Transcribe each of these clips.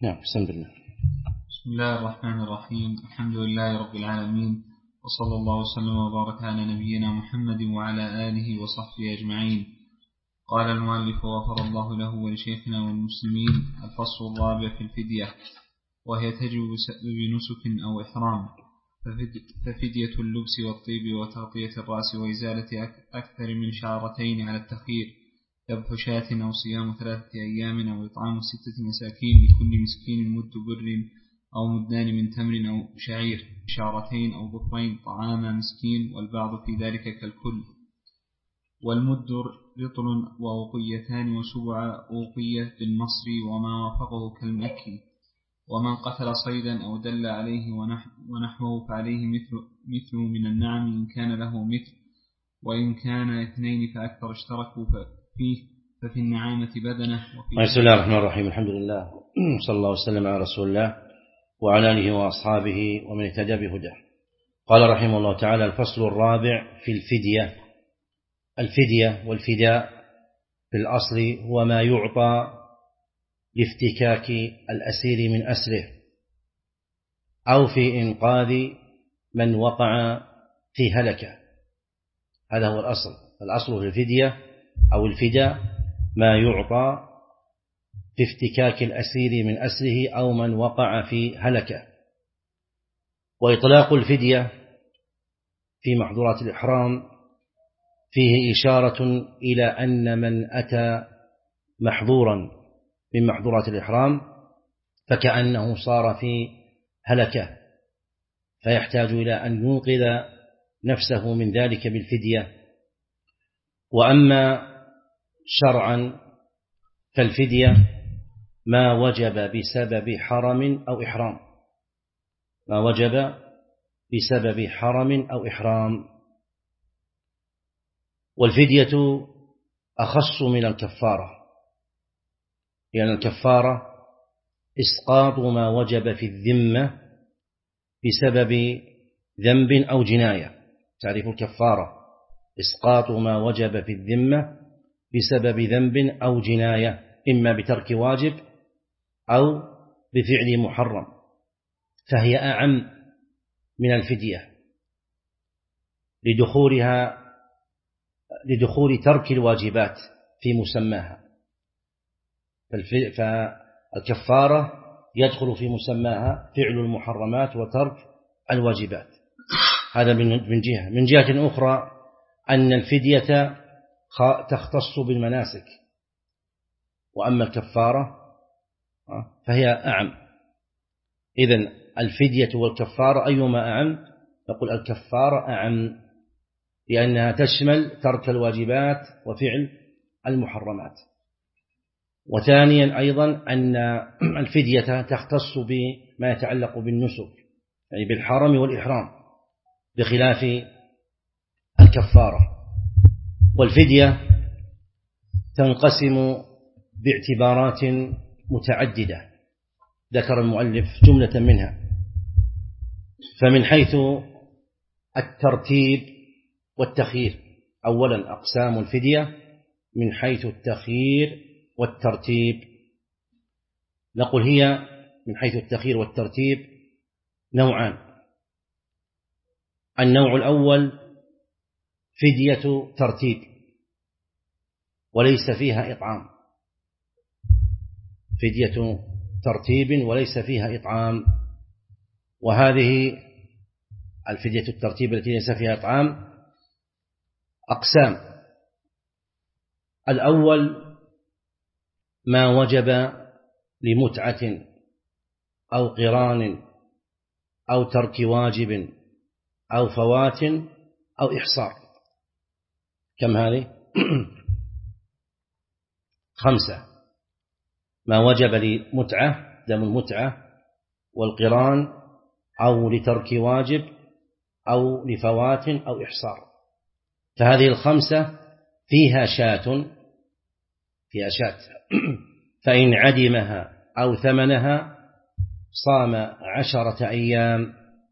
نعم. بسم الله. بسم الله الرحمن الرحيم. الحمد لله رب العالمين، وصلى الله وسلم وبارك على نبينا محمد وعلى آله وصحبه أجمعين. قال المؤلف غفر الله له ولشيخنا والمسلمين: الفصل الرابع في الفدية، وهي تجب بنسك أو إحرام، ففدية اللبس والطيب وتغطية الرأس وإزالة أكثر من شعرتين على التخيير، ذبح شاة أو صيام 3 أيام أو إطعام 6 مساكين لكل مسكين مد بر أو مدان من تمر أو شعير، شعرتين أو ظفرين طعام مسكين، والبعض في ذلك كالكل. والمد رطل وأوقيتان وسبع أوقية بالمصري وما وافقه كالمكي. ومن قتل صيدا أو دل عليه ونحوه فعليه مثل من النعم إن كان له مثل، وإن كان 2 فأكثر اشتركوا فيه ففي النعامة بدنه. بسم الله الرحمن الرحيم. الحمد لله، صلى الله وسلم على رسول الله وعلى آله وأصحابه ومن اهتدى بهداه. قال رحمه الله تعالى: الفصل الرابع في الفدية. الفدية والفداء في الأصل هو ما يعطى لافتكاك الأسير من أسره أو في إنقاذ من وقع في هلكة. هذا هو الأصل في الفدية أو الفداء ما يعطى في افتكاك الأسير من أسره أو من وقع في هلكة. وإطلاق الفدية في محظورات الإحرام فيه إشارة إلى أن من أتى محظورا من محظورات الإحرام فكأنه صار في هلكة، فيحتاج إلى أن ينقذ نفسه من ذلك بالفدية. وأما شرعا فالفدية ما وجب بسبب حرم أو إحرام، ما وجب بسبب حرم أو إحرام. والفدية أخص من الكفارة، لأن الكفارة إسقاط ما وجب في الذمة بسبب ذنب أو جناية. تعريف الكفارة: إسقاط ما وجب في الذمة بسبب ذنب أو جناية، إما بترك واجب أو بفعل محرم، فهي أعم من الفدية لدخول ترك الواجبات في مسماها. فالكفارة يدخل في مسماها فعل المحرمات وترك الواجبات. هذا من جهة. من جهة أخرى أن الفدية تختص بالمناسك، وأما الكفارة فهي أعم. إذن الفدية والكفارة أيهما أعم؟ نقول الكفارة أعم، لأنها تشمل ترك الواجبات وفعل المحرمات. وثانيا أيضا أن الفدية تختص بما يتعلق بالنسك، يعني بالحرم والإحرام، بخلاف الكفارة. والفدية تنقسم باعتبارات متعددة ذكر المؤلف جملة منها. فمن حيث الترتيب والتخيير، أولا أقسام الفدية من حيث التخيير والترتيب، نقول هي من حيث التخيير والترتيب نوعان. النوع الأول فدية ترتيب وليس فيها إطعام، فدية ترتيب وليس فيها إطعام. وهذه الفدية الترتيب التي ليس فيها إطعام أقسام. الأول ما وجب لمتعة أو قران أو ترك واجب أو فوات أو إحصار. كم هذه؟ 5. ما وجب لمتعة، دم المتعة، والقران، أو لترك واجب، أو لفوات أو إحصار. فهذه 5 فيها شاة فإن عدمها أو ثمنها صام 10 أيام،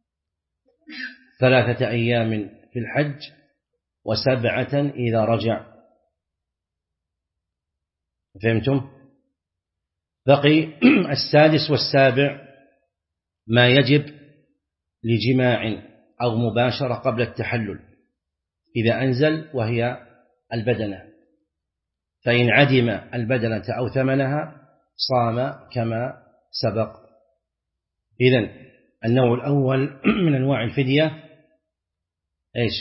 3 أيام في الحج و7 إذا رجع. فهمتم؟ بقي السادس والسابع ما يجب لجماع أو مباشرة قبل التحلل إذا أنزل، وهي البدنة، فإن عدم البدنة أو ثمنها صام كما سبق. إذن النوع الأول من أنواع الفدية إيش؟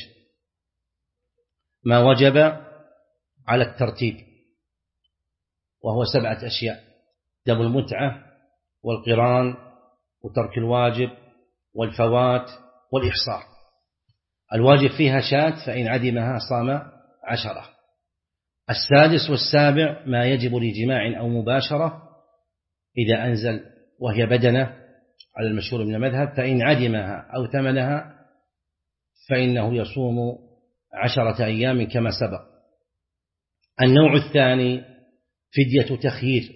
ما وجب على الترتيب، وهو 7 أشياء: دم المتعة، والقران، وترك الواجب، والفوات، والإحصار. الواجب فيها شاة، فإن عدمها صام 10. السادس والسابع ما يجب لجماع أو مباشرة إذا أنزل، وهي بدنة على المشهور من المذهب، فإن عدمها أو ثمنها فإنه يصوم 10 أيام كما سبق. النوع الثاني فدية تخيير،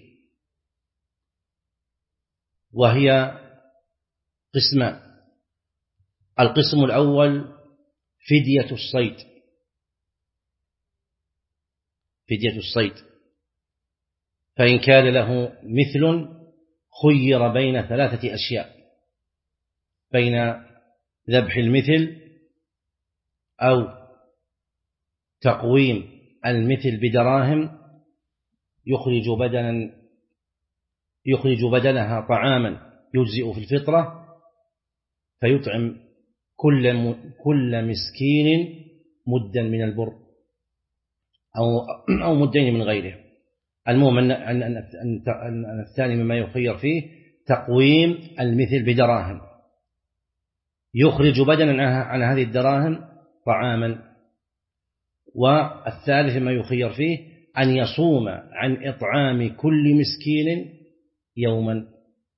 وهي قسمان: القسم الأول فدية الصيد، فدية الصيد، فإن كان له مثل خير بين 3 أشياء: بين ذبح المثل، أو تقويم المثل بدراهم يخرج بدنها طعاما يجزئ في الفطرة، فيطعم كل مسكين مدا من البر أو مدين من غيره. المهم أن الثاني مما يخير فيه تقويم المثل بدراهم يخرج بدنا عن هذه الدراهم طعاما. والثالث ما يخير فيه أن يصوم عن إطعام كل مسكين يوما.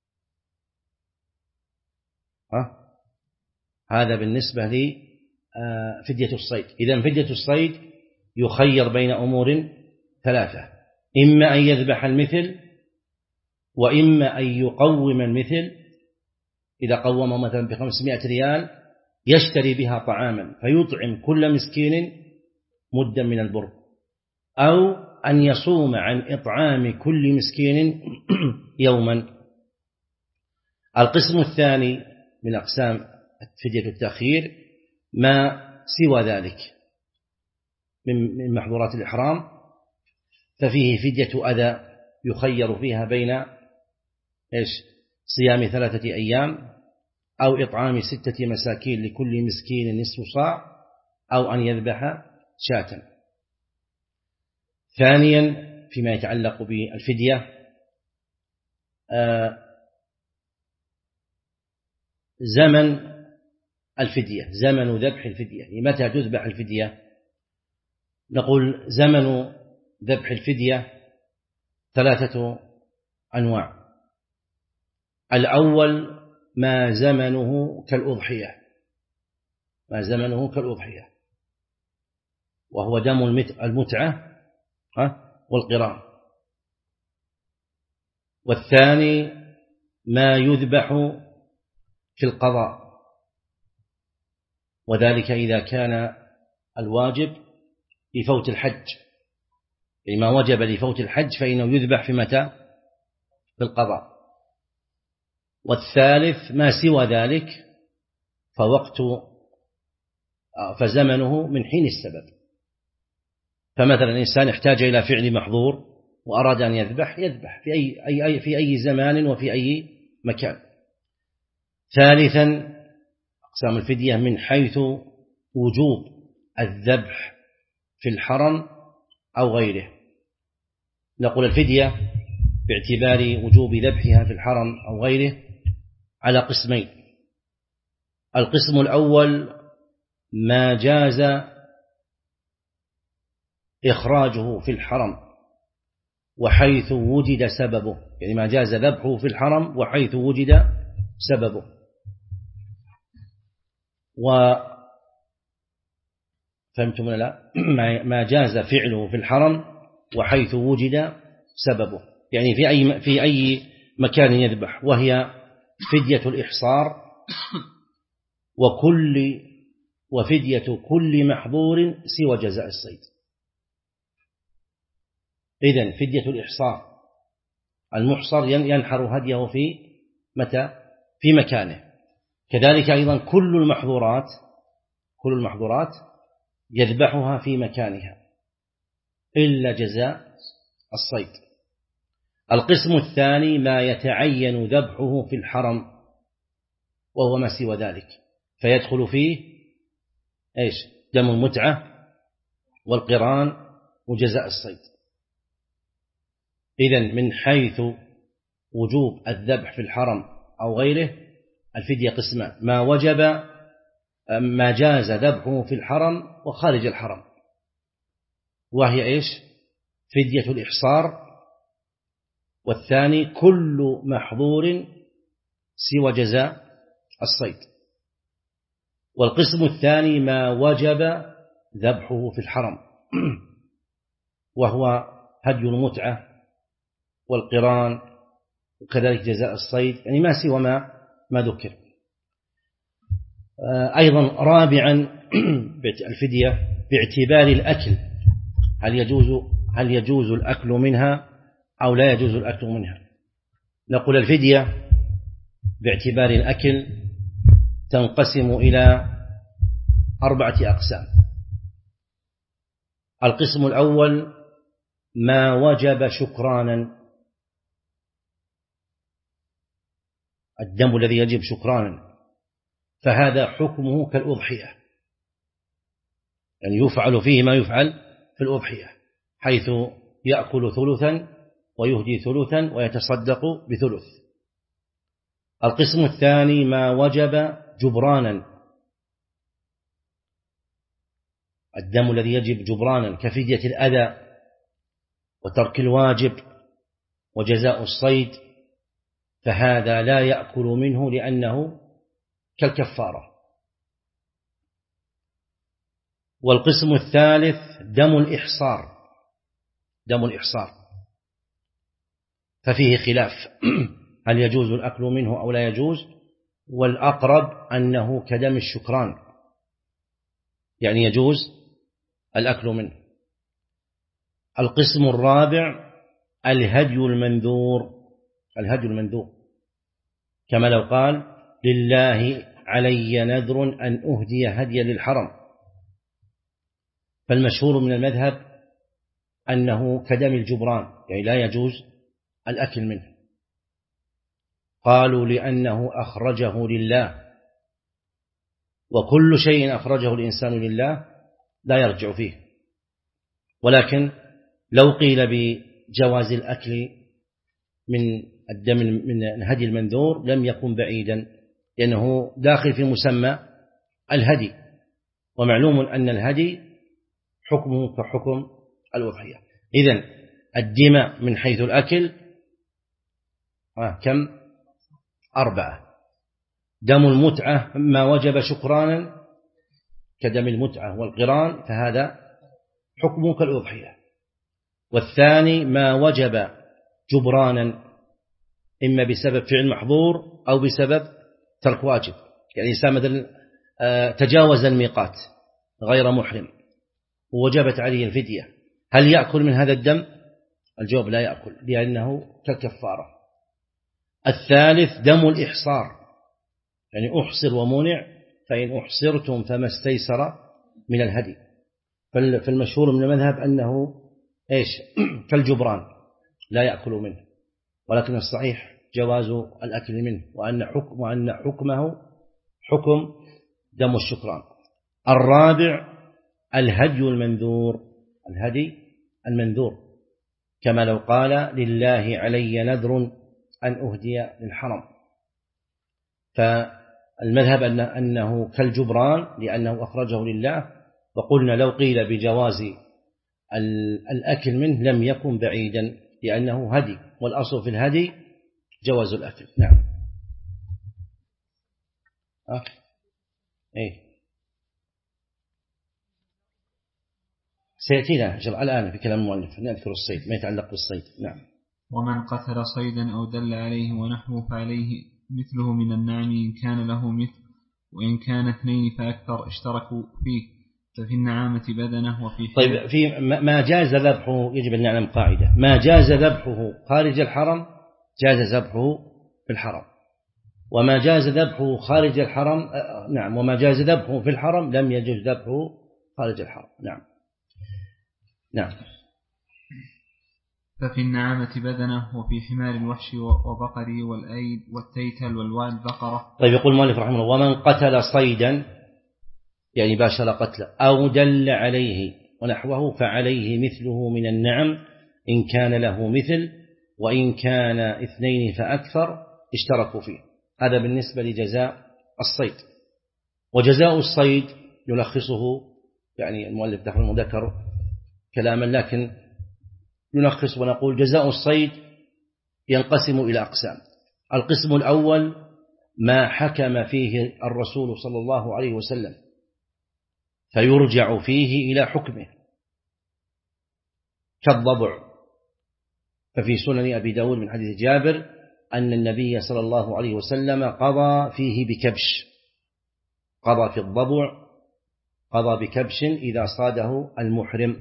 هذا بالنسبة لفدية الصيد. إذن فدية الصيد يخير بين أمور 3: إما أن يذبح المثل، وإما أن يقوم المثل. إذا قوم مثلا ب500 ريال يشتري بها طعاما فيطعم كل مسكين مدا من البر، أو أن يصوم عن إطعام كل مسكين يوما. القسم الثاني من أقسام فدية التأخير ما سوى ذلك من محظورات الإحرام، ففيه فدية أذى يخير فيها بين صيام 3 أيام، أو إطعام 6 مساكين لكل مسكين نصف صاع، أو أن يذبح شاة. ثانيا فيما يتعلق بالفدية زمن الفدية، زمن ذبح الفدية. متى تذبح الفدية؟ نقول زمن ذبح الفدية 3 أنواع. الأول ما زمنه كالأضحية، وهو دم المتعة والقران. والثاني ما يذبح في القضاء، وذلك إذا كان الواجب لفوت الحج، ما وجب لفوت الحج فإنه يذبح في متى؟ في القضاء. والثالث ما سوى ذلك فزمنه من حين السبب. فمثلا الإنسان احتاج إلى فعل محظور وأراد أن يذبح في أي زمان وفي أي مكان. ثالثا أقسام الفدية من حيث وجوب الذبح في الحرم أو غيره. نقول الفدية باعتبار وجوب ذبحها في الحرم أو غيره على قسمين: القسم الأول ما جاز إخراجه في الحرم وحيث وجد سببه، يعني ما جاز ذبحه في الحرم وحيث وجد سببه. فهمتم ولا لا؟ ما جاز فعله في الحرم وحيث وجد سببه، يعني في أي مكان يذبح، وهي فدية الإحصار وفدية كل محظور سوى جزاء الصيد. إذن فدية الإحصار المحصر ينحر هديه في مكانه. كذلك أيضا كل المحظورات يذبحها في مكانها إلا جزاء الصيد. القسم الثاني ما يتعين ذبحه في الحرم وهو ما سوى ذلك، فيدخل فيه دم المتعة والقران وجزاء الصيد. إذن من حيث وجوب الذبح في الحرم أو غيره الفدية قسمان: ما جاز ذبحه في الحرم وخارج الحرم، وهي فدية الإحصار، والثاني كل محظور سوى جزاء الصيد. والقسم الثاني ما وجب ذبحه في الحرم وهو هدي المتعة والقران وكذلك جزاء الصيد، يعني ما سوى ما ذكر. أيضا رابعا الفدية باعتبار الأكل، هل يجوز الأكل منها أو لا يجوز الأكل منها. نقول الفدية باعتبار الأكل تنقسم إلى 4 أقسام. القسم الأول ما وجب شكرانا، الدم الذي يجب شكرانا، فهذا حكمه كالأضحية، يعني يفعل فيه ما يفعل في الأضحية، حيث يأكل ثلثا ويهدي ثلثا ويتصدق بثلث. القسم الثاني ما وجب جبرانا، الدم الذي يجب جبرانا كفدية الأذى وترك الواجب وجزاء الصيد، فهذا لا يأكل منه لأنه كالكفارة. والقسم الثالث دم الإحصار، ففيه خلاف هل يجوز الأكل منه أو لا يجوز، والأقرب أنه كدم الشكران، يعني يجوز الأكل منه. القسم الرابع الهدي المنذور، كما لو قال لله علي نذر أن أهدي هديا للحرم، فالمشهور من المذهب أنه كدم الجبران، يعني لا يجوز الأكل منه. قالوا لأنه أخرجه لله، وكل شيء أخرجه الإنسان لله لا يرجع فيه. ولكن لو قيل بجواز الأكل من الدم من الهدي المنذور لم يكن بعيدا، لأنه داخل في مسمى الهدي، ومعلوم أن الهدي حكمه كحكم الأضحية. إذن الدماء من حيث الأكل كم؟ 4. دم المتعة ما وجب شكرانا كدم المتعة والقران، فهذا حكمه كالأضحية. والثاني ما وجب جبرانا، إما بسبب فعل محظور أو بسبب ترك واجب، يعني إنسان مثلا تجاوز الميقات غير محرم ووجبت عليه الفدية، هل يأكل من هذا الدم؟ الجواب لا يأكل، لأنه كالكفارة. الثالث دم الإحصار، يعني أحصر ومنع، فإن أحصرتم فما استيسر من الهدي. فالمشهور من المذهب أنه كالجبران لا يأكل منه، ولكن الصحيح جواز الأكل منه، وأن حكمه حكم دم الشكران. الرابع الهدي المنذور، كما لو قال لله علي نذر أن أهدي للحرم، فالمذهب أنه كالجبران لأنه أخرجه لله. وقلنا لو قيل بجواز الأكل منه لم يكن بعيدا، لأنه هدي، والأصل في الهدي جواز الأكل. نعم. سيأتينا الآن في كلام المؤلف نذكر الصيد، ما يتعلق بالصيد. نعم. ومن قتل صيدا أو دل عليه ونحوه فعليه مثله من النعم إن كان له مثل، وإن كان 2 فأكثر اشتركوا فيه، ففي النعامة بدنه وفي طيب في ما جاز ذبحه يجب أن نعلم قاعدة: ما جاز ذبحه خارج الحرم جاز ذبحه في الحرم، وما جاز ذبحه خارج الحرم نعم، وما جاز ذبحه في الحرم لم يجوز ذبحه خارج الحرم. نعم. نعم. ففي النعامة بدنه، وفي حمار الوحش وبقره والأيد والتيتل والوعد بقرة. طيب، يقول المؤلف رحمه الله: ومن قتل صيدا يعني باشر قتله أو دل عليه ونحوه فعليه مثله من النعم إن كان له مثل، وإن كان 2 فأكثر اشتركوا فيه. هذا بالنسبة لجزاء الصيد. وجزاء الصيد يلخصه يعني المؤلف دحر ذكر كلاما، لكن نلخص ونقول: جزاء الصيد ينقسم إلى أقسام. القسم الأول ما حكم فيه الرسول صلى الله عليه وسلم فيرجع فيه إلى حكمه، كالضبع، ففي سنن أبي داود من حديث جابر أن النبي صلى الله عليه وسلم قضى فيه بكبش، قضى في الضبع، قضى بكبش إذا صاده المحرم.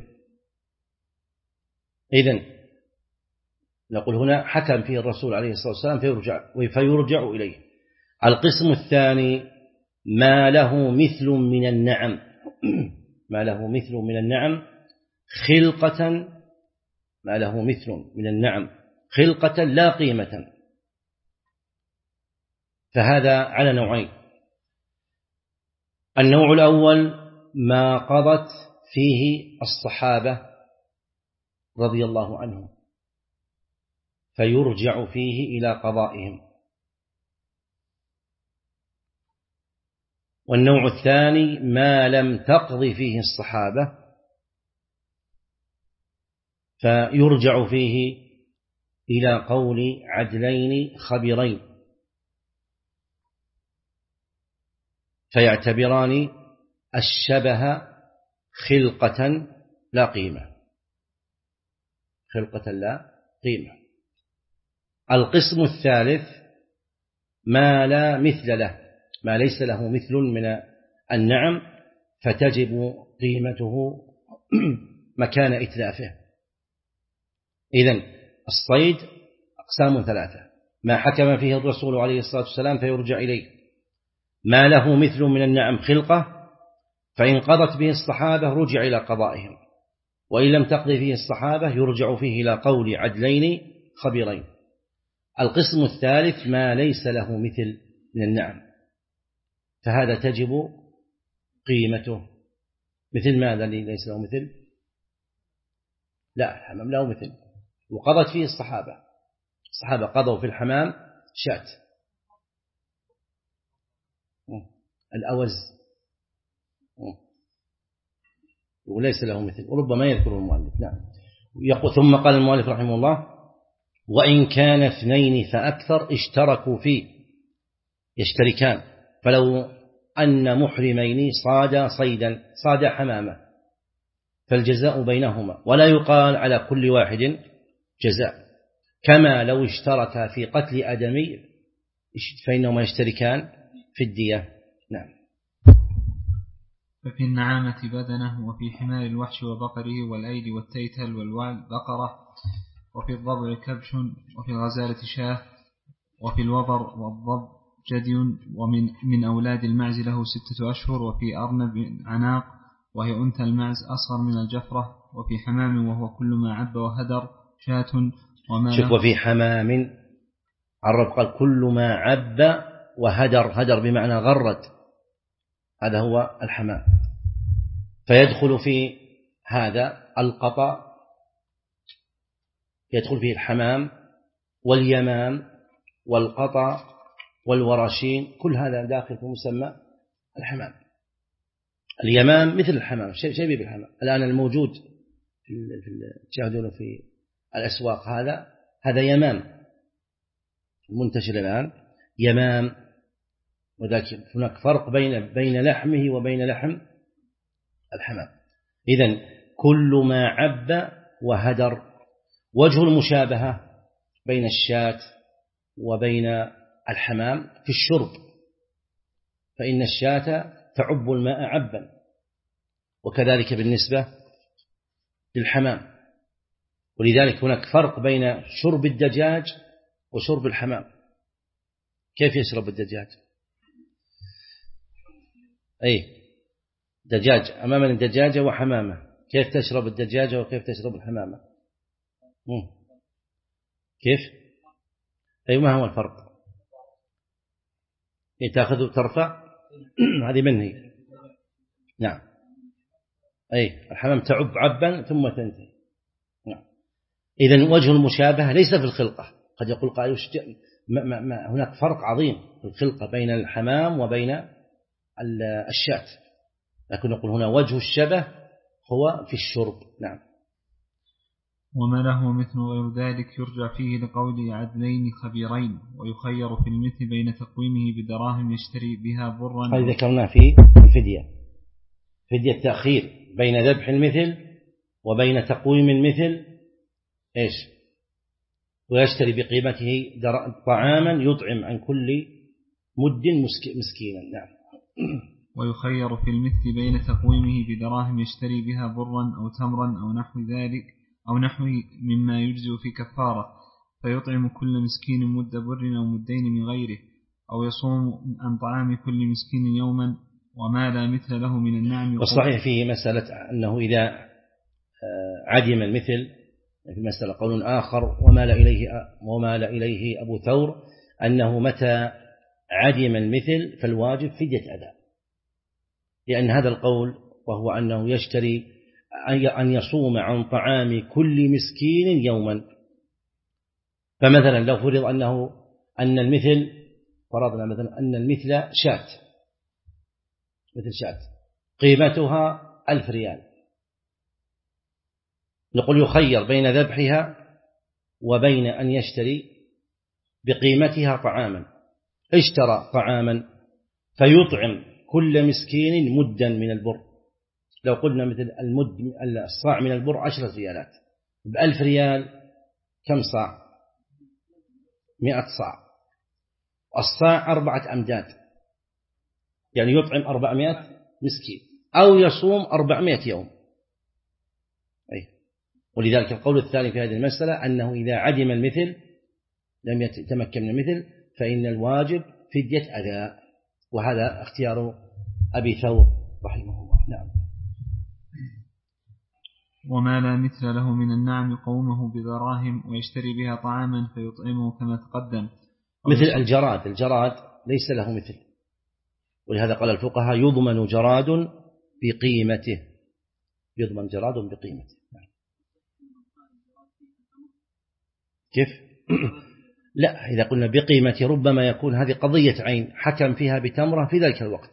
إذن نقول هنا حكم فيه الرسول عليه الصلاة والسلام فيرجع إليه. القسم الثاني ما له مثل من النعم، ما له مثل من النعم خلقة، ما له مثل من النعم خلقة لا قيمة. فهذا على نوعين: النوع الأول ما قضت فيه الصحابة رضي الله عنهم فيرجع فيه إلى قضائهم. والنوع الثاني ما لم تقض فيه الصحابة فيرجع فيه إلى قول عدلين خبيرين فيعتبران الشبه خلقة لا قيمة، خلقة لا قيمة. القسم الثالث ما لا مثل له، ما ليس له مثل من النعم فتجب قيمته مكان إتلافه. إذن الصيد أقسام 3: ما حكم فيه الرسول عليه الصلاة والسلام فيرجع إليه، ما له مثل من النعم خلقة فإن قضت به الصحابة رجع إلى قضائهم، وإن لم تقضي فيه الصحابة يرجع فيه إلى قول عدلين خبيرين. القسم الثالث ما ليس له مثل من النعم، فهذا تجب قيمته. مثل ماذا اللي ليس له مثل؟ لا، الحمام له مثل وقضت فيه الصحابة قضوا في الحمام شاة، الأوز وليس له مثل، وربما يذكر المؤلف. نعم. ثم قال المؤلف رحمه الله: وإن كان 2 فأكثر اشتركوا فيه، يشتركان. فلو أن محرمين صادا صيدا، صادا حمامة، فالجزاء بينهما، ولا يقال على كل واحد جزاء، كما لو اشتركا في قتل آدمي فإنهما يشتركان في الدية. نعم. ففي النعامة بدنه، وفي حمار الوحش وبقره والأيد والتيتل والوعد بقرة، وفي الضبع كبش، وفي الغزالة شاه، وفي الوبر والضب جدي، ومن أولاد المعز له 6 أشهر، وفي أرنب عناق وهي أنثى المعز أصغر من الجفرة، وفي حمام وهو كل ما عب وهدر شاة وما وفي حمام عرب قال كل ما عب وهدر، هدر بمعنى غرد، هذا هو الحمام. فيدخل في هذا القطا، يدخل فيه الحمام واليمام والقطا والوراشين، كل هذا داخل في مسمى الحمام. اليمام مثل الحمام، شيء بالحمام. الآن الموجود تشاهدونه في الأسواق هذا يمام المنتشر الآن، يمام. ولكن هناك فرق بين لحمه وبين لحم الحمام. إذن كل ما عب وهدر. وجه المشابهة بين الشاة وبين الحمام في الشرب، فإن الشاة تعب الماء عبا، وكذلك بالنسبة للحمام. ولذلك هناك فرق بين شرب الدجاج وشرب الحمام. كيف يشرب الدجاج؟ أي دجاج أمامنا دجاجة وحمامة، كيف تشرب الدجاجة وكيف تشرب الحمامة؟ كيف؟ أي ما هو الفرق؟ تأخذ وترفع هذه منهي. نعم. أي الحمام تعب عبا ثم تنتهي. نعم. إذن وجه المشابهة ليس في الخلقة. قد يقول قائل هناك فرق عظيم في الخلقة بين الحمام وبين الشاة، لكن نقول هنا وجه الشبه هو في الشرب. نعم. وما له مثل غير ذلك يرجع فيه لقول عدلين خبيرين، ويخير في المثل بين تقويمه بدراهم يشتري بها برا. هذا ذكرناه في الفدية، فدية تأخير بين ذبح المثل وبين تقويم المثل إيش؟ ويشتري بقيمته طعاما يطعم عن كل مد مسكينا. نعم. ويخير في المثل بين تقويمه بدراهم يشتري بها برا أو تمرا أو نحو ذلك أو نحو مما يجزئ في كفارة، فيطعم كل مسكين مد بر أو مدين من غيره، أو يصوم عن طعام كل مسكين يوما، وما لا مثل له من النعم. والصحيح فيه مسألة أنه إذا عدم المثل في مسألة قول آخر ومال إليه أبو ثور أنه متى عدم المثل فالواجب فدية أداء، لأن هذا القول وهو أنه يشتري أن يصوم عن طعام كل مسكين يوما. فمثلا لو فرض أن المثل فرضنا مثلا أن المثل شاة، مثل شاة قيمتها 1000 ريال، نقول يخير بين ذبحها وبين أن يشتري بقيمتها طعاما. اشترى طعاما فيطعم كل مسكين مدا من البر. لو قلنا مثل الصاع من البر 10 ريالات، ب1000 ريال كم صاع؟ 100 صاع. الصاع 4 أمداد، يعني يطعم 400 مسكين أو يصوم 400 يوم. ولذلك القول الثاني في هذه المسألة أنه إذا عدم المثل لم يتمكن من المثل فإن الواجب فدية أداء، وهذا اختيار أبي ثور رحمه الله. نعم. وما لا مثل له من النعم يقومه بدراهم ويشتري بها طعاما فيطعمه كما تقدم. مثل الجراد ليس له مثل، ولهذا قال الفقهاء يضمن جراد بقيمته، يضمن جراد بقيمته. كيف؟ لا، إذا قلنا بقيمة ربما يكون هذه قضية عين حكم فيها بتمرة في ذلك الوقت.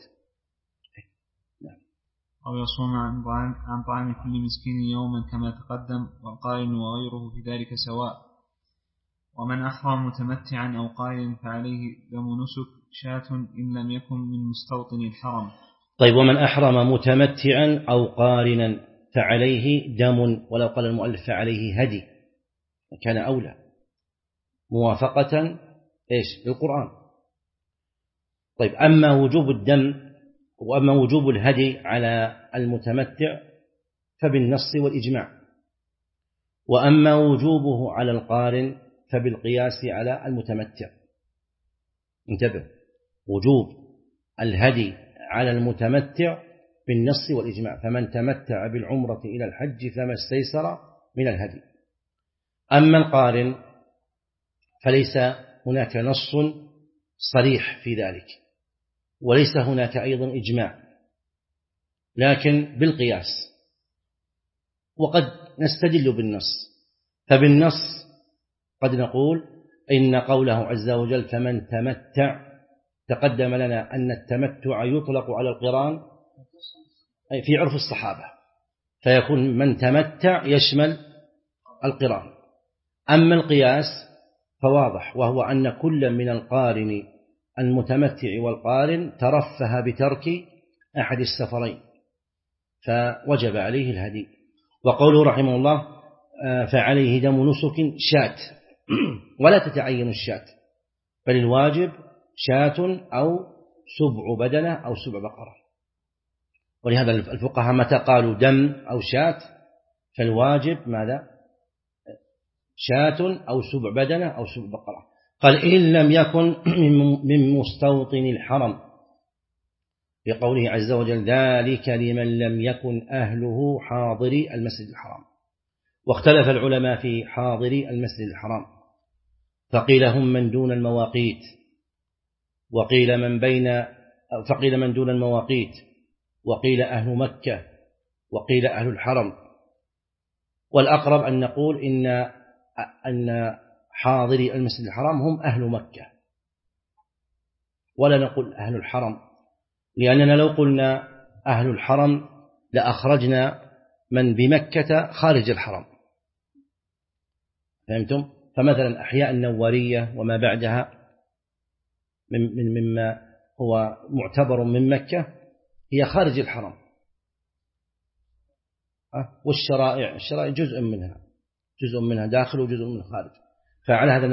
أو يصوم عن طعام كل مسكين يوما كما تقدم، والقائل وغيره في ذلك سواء. ومن أحرم متمتعا أو قائلا فعليه دم نسك شاة إن لم يكن من مستوطن الحرم. طيب، ومن أحرم متمتعا أو قارنا فعليه دم، ولو قال المؤلف فعليه هدي كان أولى موافقة إيش للقرآن. طيب، أما وجوب الدم وأما وجوب الهدي على المتمتع فبالنص والإجماع، وأما وجوبه على القارن فبالقياس على المتمتع. انتبه، وجوب الهدي على المتمتع بالنص والإجماع، فمن تمتع بالعمرة إلى الحج فما استيسر من الهدي. أما القارن فليس هناك نص صريح في ذلك، وليس هناك أيضا إجماع، لكن بالقياس، وقد نستدل بالنص. فبالنص قد نقول إن قوله عز وجل فمن تمتع، تقدم لنا أن التمتع يطلق على القران أي في عرف الصحابة، فيكون من تمتع يشمل القران. أما القياس فواضح، وهو أن كل من القارن المتمتع والقارن ترفه بترك أحد السفرين فوجب عليه الهدي. وقوله رحمه الله فعليه دم نسك شاة، ولا تتعين الشاة، بل الواجب شاة أو سبع بدنة أو سبع بقرة. ولهذا الفقهاء متى قالوا دم أو شاة فالواجب ماذا؟ شاة أو سبع بدنة أو سبع بقرة. قال إن لم يكن من مستوطن الحرم، بقوله عز وجل ذلك لمن لم يكن أهله حاضري المسجد الحرام. واختلف العلماء في حاضري المسجد الحرام، فقيل هم من دون المواقيت، فقيل من دون المواقيت، وقيل أهل مكة، وقيل أهل الحرم. والأقرب أن نقول أن حاضري المسجد الحرام هم أهل مكة، ولا نقول أهل الحرم، لأننا لو قلنا أهل الحرم لأخرجنا من بمكة خارج الحرم، فهمتم؟ فمثلا أحياء النوارية وما بعدها مما هو معتبر من مكة هي خارج الحرم، والشرائع جزء منها داخل وجزء منها خارج. فعلى هذا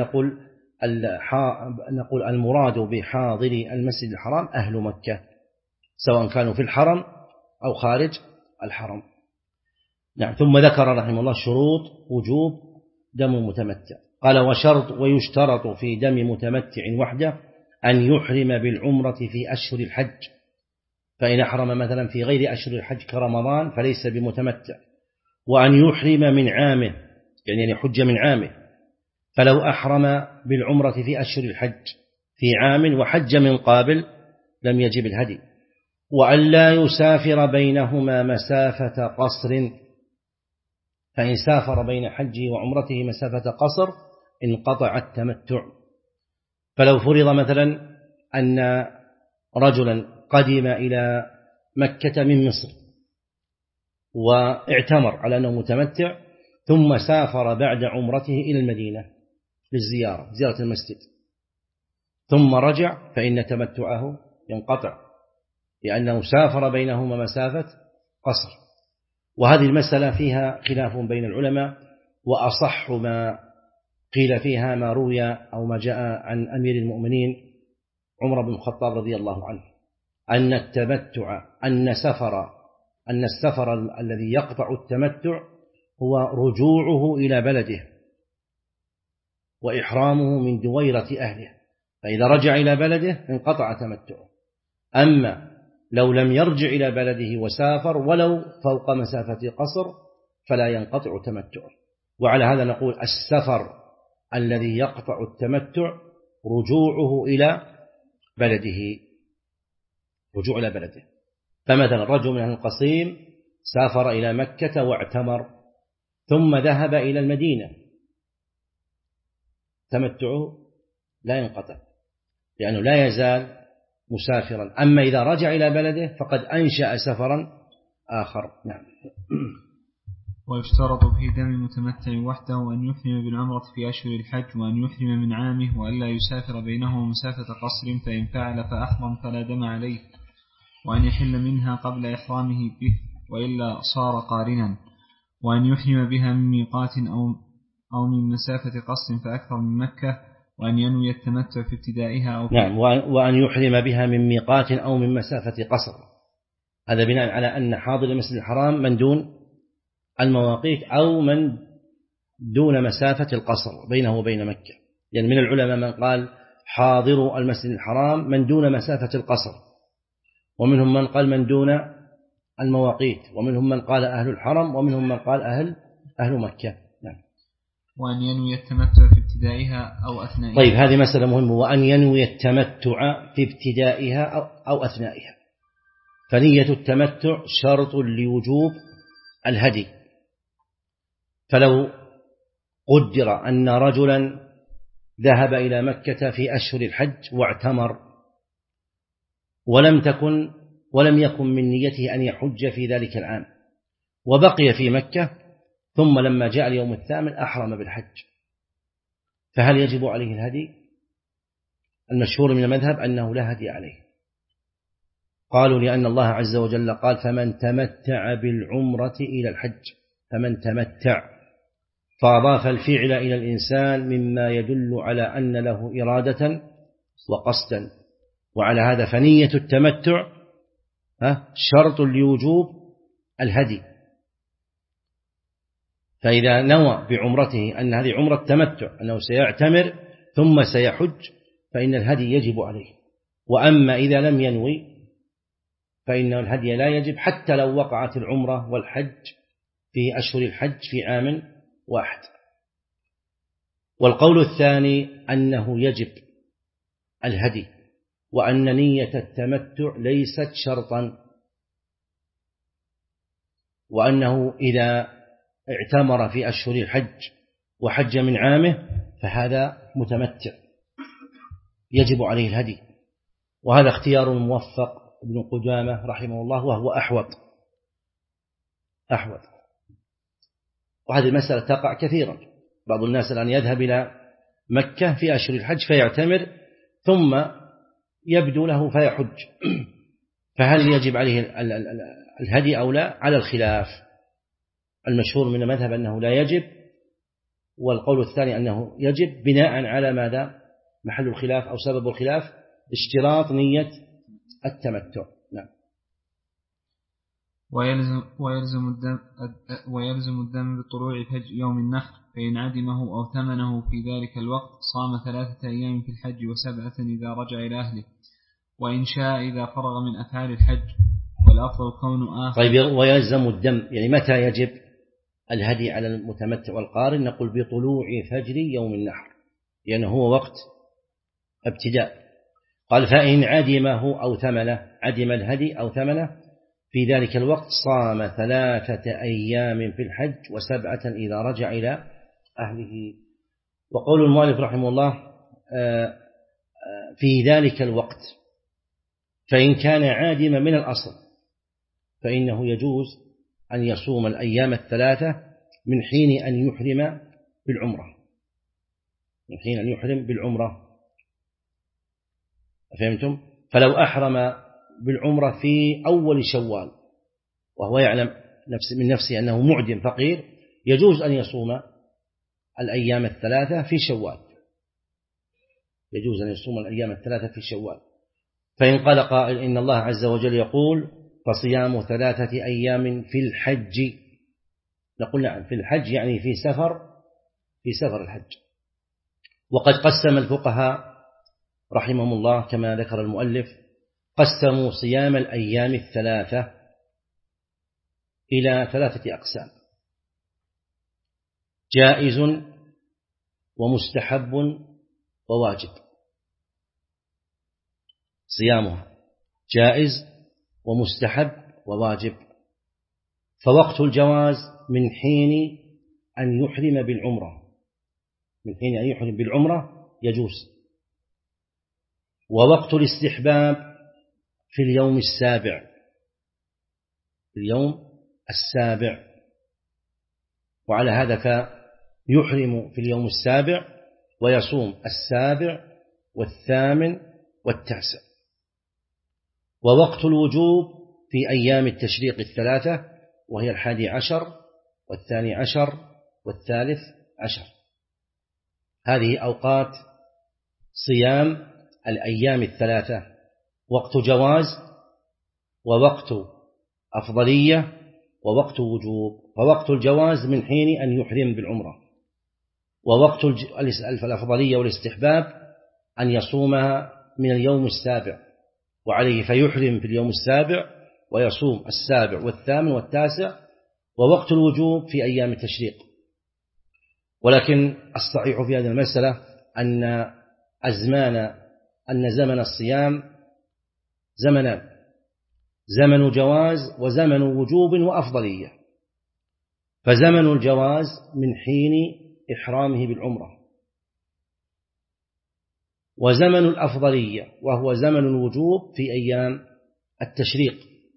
نقول المراد بحاضري المسجد الحرام أهل مكة، سواء كانوا في الحرم أو خارج الحرم. نعم. ثم ذكر رحمه الله شروط وجوب دم المتمتع. قال ويشترط في دم متمتع وحده أن يحرم بالعمرة في أشهر الحج، فإن أحرم مثلا في غير أشهر الحج كرمضان فليس بمتمتع، وأن يحرم من عامه، يعني يحج من عامه، فلو أحرم بالعمرة في أشهر الحج في عام وحج من قابل لم يجب الهدي، وأن لا يسافر بينهما مسافة قصر، فإن سافر بين حجه وعمرته مسافة قصر انقطع التمتع. فلو فرض مثلا أن رجلا قدم إلى مكة من مصر واعتمر على أنه متمتع، ثم سافر بعد عمرته إلى المدينة زيارة المسجد، ثم رجع، فإن تمتعه ينقطع لأنه سافر بينهما مسافة قصر. وهذه المسألة فيها خلاف بين العلماء، وأصح ما قيل فيها ما روي أو ما جاء عن أمير المؤمنين عمر بن الخطاب رضي الله عنه أن السفر الذي يقطع التمتع هو رجوعه إلى بلده وإحرامه من دويرة أهله، فإذا رجع إلى بلده انقطع تمتعه. أما لو لم يرجع إلى بلده وسافر ولو فوق مسافة قصر فلا ينقطع تمتعه. وعلى هذا نقول السفر الذي يقطع التمتع رجوعه إلى بلده. فمثلا رجل من القصيم سافر إلى مكة واعتمر ثم ذهب إلى المدينة، تمتعه لا ينقطع لأنه لا يزال مسافرا. أما إذا رجع إلى بلده فقد أنشأ سفرا آخر. نعم. ويشترط في دم المتمتع وحده أن يحرم بالعمرة في أشهر الحج، وأن يحرم من عامه، وأن لا يسافر بينهما مسافة قصر، فإن فعل فأحرم فلا دم عليه، وأن يحل منها قبل إحرامه به وإلا صار قارنا، وأن يحرم بها من ميقات أو من مسافة قصر فأكثر من مكة، وأن ينوي التمتع في ابتدائها نعم. وأن يحرم بها من ميقات أو من مسافة قصر، هذا بناء على أن حاضر المسجد الحرام من دون المواقيت أو من دون مسافة القصر بينه وبين مكة. يعني من العلماء من قال حاضر المسجد الحرام من دون مسافة القصر، ومنهم من قال من دون المواقيت، ومنهم من قال أهل الحرم، ومنهم من قال أهل مكة. نعم. وأن ينوي التمتع في ابتدائها أو أثنائها. طيب، هذه مسألة مهمة، وأن ينوي التمتع في ابتدائها أو أثنائها. فنية التمتع شرط لوجوب الهدي. فلو قدر أن رجلا ذهب إلى مكة في أشهر الحج واعتمر ولم يكن من نيته أن يحج في ذلك العام، وبقي في مكة، ثم لما جاء اليوم الثامن أحرم بالحج، فهل يجب عليه الهدي؟ المشهور من المذهب أنه لا هدي عليه. قالوا لأن الله عز وجل قال فمن تمتع بالعمرة إلى الحج، فمن تمتع، فأضاف الفعل إلى الإنسان مما يدل على أن له إرادة وقصدا. وعلى هذا فنية التمتع شرط لوجوب الهدي. فإذا نوى بعمرته أن هذه عمرة تمتع، أنه سيعتمر ثم سيحج فإن الهدي يجب عليه. وأما إذا لم ينوي فإن الهدي لا يجب حتى لو وقعت العمرة والحج في أشهر الحج في عام واحد. والقول الثاني أنه يجب الهدي، وأن نية التمتع ليست شرطا، وأنه إذا اعتمر في أشهر الحج وحج من عامه فهذا متمتع يجب عليه الهدي. وهذا اختيار موفق ابن قدامة رحمه الله، وهو أحوط. وهذه المسألة تقع كثيرا. بعض الناس الآن يذهب إلى مكة في أشهر الحج فيعتمر ثم يبدو له فيحج، فهل يجب عليه الهدي أو لا؟ على الخلاف. المشهور من المذهب أنه لا يجب، والقول الثاني أنه يجب، بناء على ماذا؟ محل الخلاف أو سبب الخلاف اشتراط نية التمتع. نعم. ويلزم الدم بطلوع فجر يوم النحر، فإن عدمه أو ثمنه في ذلك الوقت صام 3 أيام في الحج و7 إذا رجع إلى أهله، وإن شاء إذا فرغ من أفعال الحج، والأفضل كون آخر. طيب، ويلزم الدم يعني متى يجب الهدي على المتمتع والقارن؟ نقول بطلوع فجر يوم النحر، لأنه هو وقت ابتداء. قال فإن عدمه أو ثمنه، عدم الهدي أو ثمنه في ذلك الوقت صام 3 أيام في الحج و7 إذا رجع إلى أهله. وقول المؤلف رحمه الله في ذلك الوقت، فإن كان عادما من الأصل فإنه يجوز أن يصوم الأيام 3 من حين أن يحرم بالعمرة، فهمتم؟ فلو أحرم بالعمرة في أول شوال وهو يعلم من نفسه أنه معدم فقير، يجوز أن يصوم الأيام 3 في شوال، في شوال. فإن قال قائل إن الله عز وجل يقول فصيام 3 أيام في الحج، نقول نعم، في الحج يعني في سفر الحج. وقد قسم الفقهاء رحمهم الله كما ذكر المؤلف، قسموا صيام الأيام 3 إلى 3 أقسام: جائز ومستحب وواجب. صيامها جائز ومستحب وواجب. فوقت الجواز من حين أن يحرم بالعمرة، يجوز. ووقت الاستحباب في اليوم السابع، وعلى هذا فيحرم في اليوم السابع ويصوم 7 و8 و9. ووقت الوجوب في أيام التشريق 3، وهي 11 و12 و13. هذه أوقات صيام الأيام 3: وقت جواز، ووقت أفضلية، ووقت وجوب. فوقت الجواز من حين أن يحرم بالعمرة، ووقت الأفضلية والاستحباب أن يصومها من اليوم السابع، وعليه فيحرم في اليوم السابع ويصوم 7 و8 و9. ووقت الوجوب في أيام التشريق. ولكن الصحيح في هذه المسألة أن زمن الصيام زمنان: زمن جواز وزمن وجوب وأفضلية. فزمن الجواز من حين إحرامه بالعمرة، وزمن الأفضلية وهو زمن الوجوب في أيام التشريق،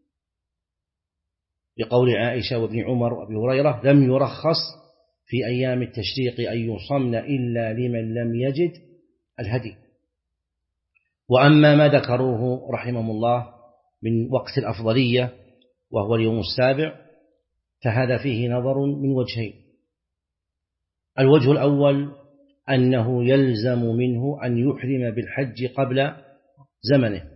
بقول عائشة وابن عمر وابي هريرة: لم يرخص في أيام التشريق أن يصمن إلا لمن لم يجد الهدي. وأما ما ذكروه رحمهم الله من وقت الأفضلية وهو اليوم السابع، فهذا فيه نظر من وجهين: الوجه الأول أنه يلزم منه أن يحرم بالحج قبل زمنه،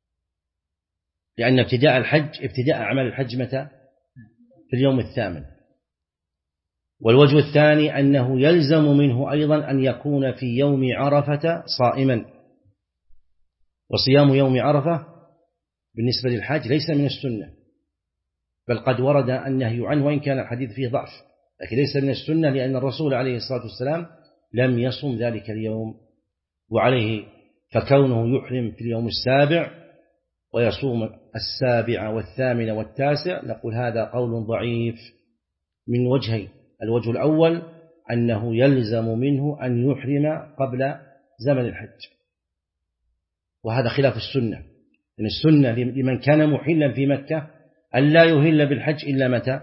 لأن ابتداء أعمال الحج متى؟ في اليوم 8. والوجه الثاني أنه يلزم منه أيضا أن يكون في يوم عرفة صائما، وصيام يوم عرفة بالنسبة للحاج ليس من السنة، بل قد ورد النهي عنه وإن كان الحديث فيه ضعف، لكن ليس من السنة لأن الرسول عليه الصلاة والسلام لم يصم ذلك اليوم، وعليه فكونه يحرم في اليوم السابع ويصوم السابع والثامن والتاسع نقول هذا قول ضعيف من وجهين. الوجه الأول أنه يلزم منه أن يحرم قبل زمن الحج، وهذا خلاف السنة، إن السنة لمن كان محلا في مكة أن لا يهل بالحج إلا متى؟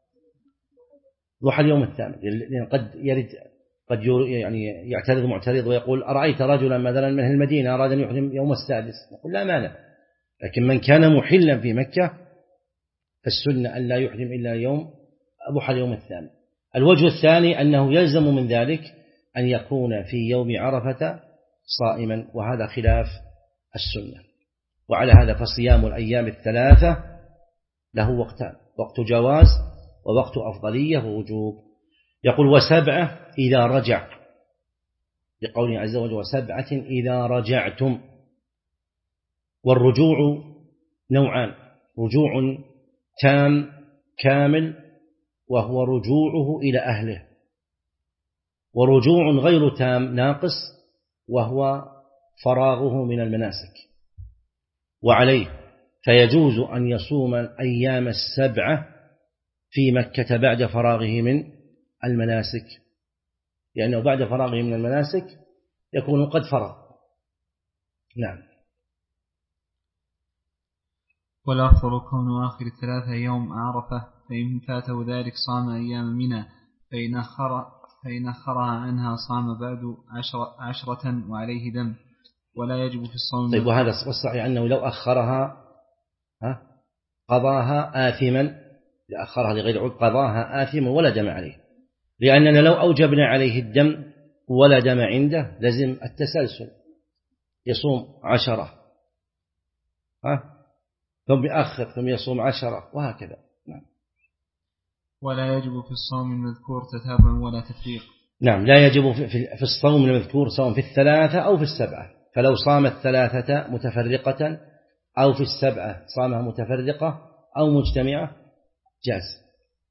ضحى اليوم الثامن، لأن قد يعني يعترض معترض ويقول أرأيت رجلا مثلا من المدينة أراد أن يحرم يوم السادس، نقول لا مانع، لكن من كان محلا في مكة فالسنة أن لا يحرم إلا يوم ضحى اليوم الثامن. الوجه الثاني أنه يلزم من ذلك أن يكون في يوم عرفة صائما، وهذا خلاف السنة. وعلى هذا فصيام الأيام الثلاثة له وقتان، وقت جواز ووقت أفضلية ووجوب. يقول وسبعة إذا رجع، لقوله عز وجل وسبعة إذا رجعتم. والرجوع نوعان، رجوع تام كامل وهو رجوعه إلى أهله، ورجوع غير تام ناقص وهو فراغه من المناسك. وعليه فيجوز أن يصوم الأيام السبعة في مكة بعد فراغه من المناسك، لأنه بعد فراغه من المناسك يكون قد فرغ. نعم. والأفضل كون آخر الثلاثة يوم عرفة، فإن فاته ذلك صام أيام منى، فإن أخرها عنها صام بعد 10 وعليه دم، ولا يجب في الصوم. طيب، وهذا الصحيح أنه لو أخرها قضاها آثما، إذا أخرها لغير عذر قضاها آثما ولا دم عليه، لأننا لو أوجبنا عليه الدم ولا دم عنده لزم التسلسل، يصوم 10 ثم يأخر ثم يصوم 10 وهكذا. نعم. ولا يجب في الصوم المذكور تتابع ولا تفريق. نعم، لا يجب في الصوم المذكور سواء في الثلاثة أو في السبعة، فلو صام الثلاثة متفرقة أو في السبعة صامها متفرقة أو مجتمعة جاز.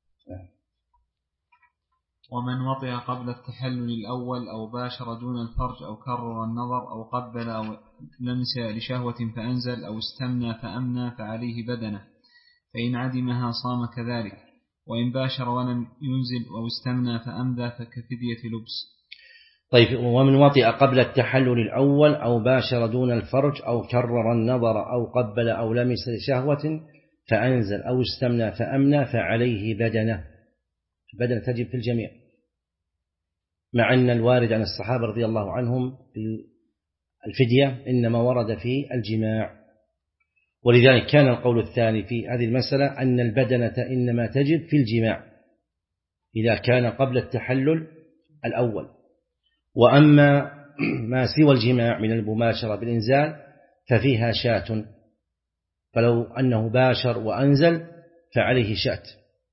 ومن وطئ قبل التحلل الأول أو باشر دون الفرج أو كرر النظر أو قبل أو لمس لشهوة فأنزل أو استمنى فأمنى فعليه بدنه، فإن عدمها صام كذلك، وإن باشر ولم ينزل أو استمنى فأمذى فكفدية لبس. طيب، ومن وطئ قبل التحلل الأول أو باشر دون الفرج أو كرر النظر أو قبل أو لمس لشهوة فأنزل أو استمنى فأمنى فعليه بدنه. بدنه تجب في الجميع، مع أن الوارد عن الصحابة رضي الله عنهم في الفدية إنما ورد في الجماع، ولذلك كان القول الثاني في هذه المسألة أن البدنة إنما تجب في الجماع إذا كان قبل التحلل الأول، وأما ما سوى الجماع من المباشرة بالإنزال ففيها شاة، فلو أنه باشر وأنزل فعليه شاة.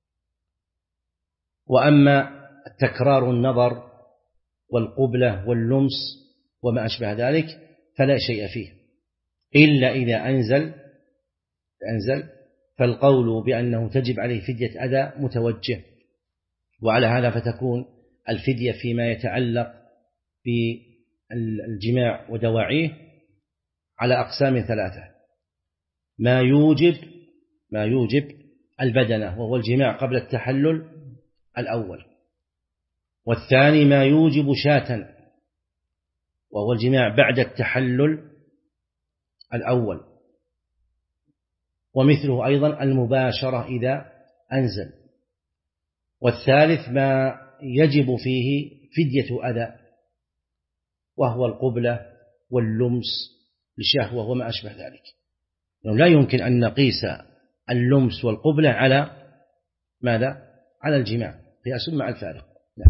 وأما تكرار النظر والقبلة واللمس وما أشبه ذلك فلا شيء فيه إلا إذا أنزل، فالقول بأنه تجب عليه فدية أذى متوجه. وعلى هذا فتكون الفدية فيما يتعلق بالجماع ودواعيه على أقسام ثلاثة: ما يوجب البدنة وهو الجماع قبل التحلل الأول، والثاني ما يوجب شاة وهو الجماع بعد التحلل الأول، ومثله أيضا المباشرة إذا أنزل، والثالث ما يجب فيه فدية أذى وهو القبلة واللمس لشهوة وما أشبه ذلك. لا يمكن أن نقيس اللمس والقبلة على ماذا؟ على الجماع، قياس مع الفارق.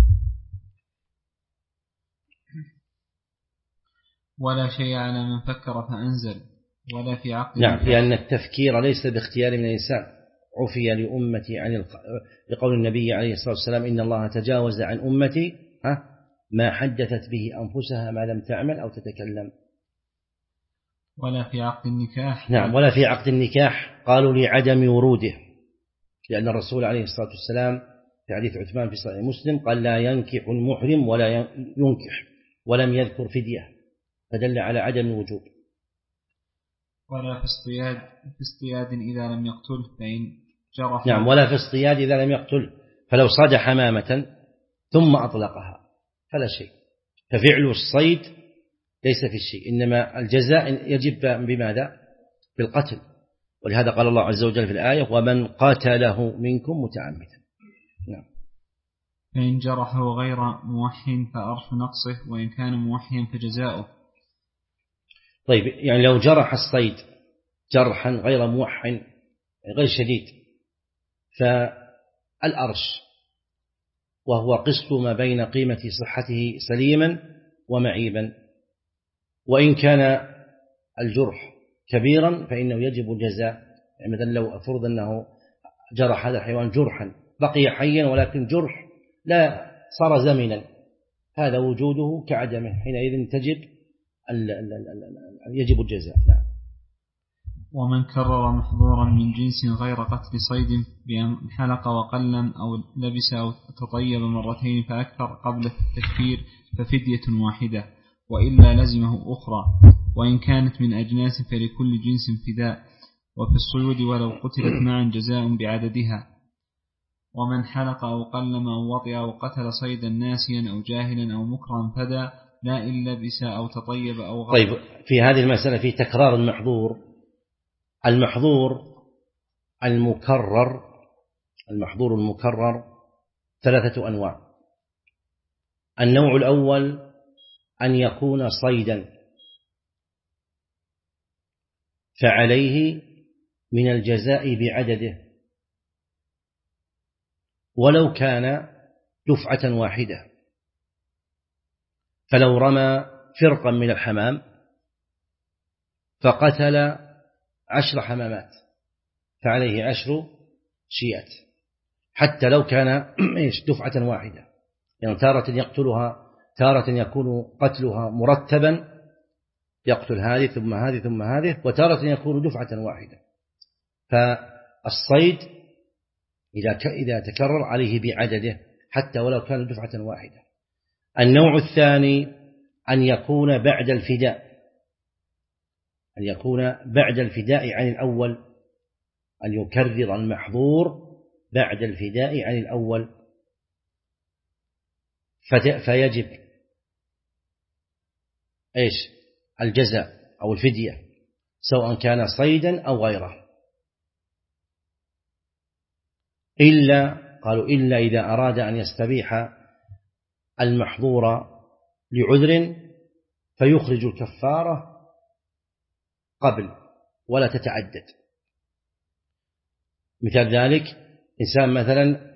ولا شيء على من فكر فأنزل ولا في عقل. نعم، لأن التفكير ليس باختيار من الإنسان، عفي لأمتي لقول النبي عليه الصلاة والسلام إن الله تجاوز عن أمتي ما حدثت به أنفسها ما لم تعمل أو تتكلم. ولا في عقد النكاح. نعم، ولا في عقد النكاح قالوا لعدم وروده، لأن الرسول عليه الصلاة والسلام في حديث عثمان في صحيح مسلم قال لا ينكح المحرم ولا ينكح، ولم يذكر فدية، فدل على عدم الوجوب. ولا في اصطياد إذا لم يقتله فإن جرح. نعم، ولا في اصطياد إذا لم يقتل، فلو صاد حمامة ثم أطلقها فلا شيء، ففعل الصيد ليس في الشيء، إنما الجزاء يجب بماذا؟ بالقتل، ولهذا قال الله عز وجل في الآية ومن قتله منكم متعمدا. نعم. فإن جرحه غير موحٍ فأرش نقصه، وإن كان موحيا فجزاؤه. طيب، يعني لو جرح الصيد جرحا غير موح غير شديد فالأرش، وهو قسط ما بين قيمة صحته سليما ومعيبا، وإن كان الجرح كبيرا فإنه يجب الجزاء. يعني مثلا لو أفرض أنه جرح هذا الحيوان جرحا بقي حيا ولكن جرح لا صار زمنا، هذا وجوده كعدمه، حينئذ تجب يجب الجزاء. نعم. ومن كرر محظورا من جنس غير قتل صيد بأن حلق وقلم أو لبس أو تطيب مرتين فأكثر قبل التكفير ففدية واحدة، وإلا لزمه أخرى، وإن كانت من أجناس فلكل جنس فداء. وفي الصيود ولو قتلت معا جزاء بعددها. ومن حلق أو قلم أو وطئ أو قتل صيدا ناسيا أو جاهلا أو مكرا فدى، لا إن لبس أو تطيب أو غطى. طيب، في هذه المسألة في تكرار المحظور المكرر 3 أنواع. النوع الأول أن يكون صيدا، فعليه من الجزاء بعدده ولو كان دفعة واحدة، فلو رمى فرقا من الحمام فقتل 10 حمامات فعليه 10 شيات، حتى لو كان دفعة واحدة، يعني تارة يقتلها، تارة يكون قتلها مرتبا يقتل هذه ثم هذه ثم هذه، وتارة يكون دفعة واحدة. فالصيد إذا تكرر عليه بعدده حتى ولو كان دفعة واحدة. النوع الثاني أن يكون بعد الفداء عن الأول، أن يكرر المحظور بعد الفداء عن الأول، فيجب الجزاء أو الفدية سواء كان صيدا أو غيره، إلا إذا أراد أن يستبيح المحظور لعذر فيخرج الكفارة قبل ولا تتعدد. مثال ذلك إنسان مثلا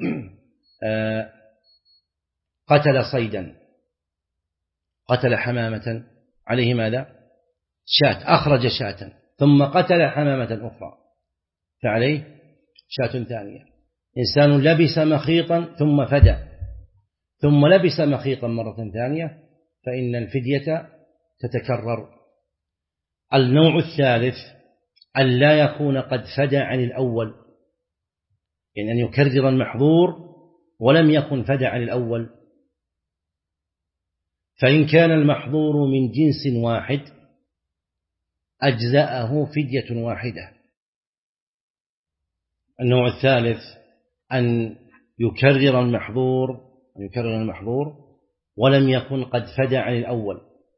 قتل صيدا، قتل حمامة، عليه ماذا؟ شاة، أخرج شاة ثم قتل حمامة أخرى فعليه شاة ثانية. إنسان لبس مخيطا ثم فدى ثم لبس مخيطا مرة ثانية فإن الفدية تتكرر. النوع الثالث أن لا يكون قد فدى عن الأول، يعني أن يكرر المحظور ولم يكن فدى عن الأول، فإن كان المحظور من جنس واحد أجزأه فدية واحدة. النوع الثالث أن يكرر المحظور ولم يكن قد فدى عن الأول،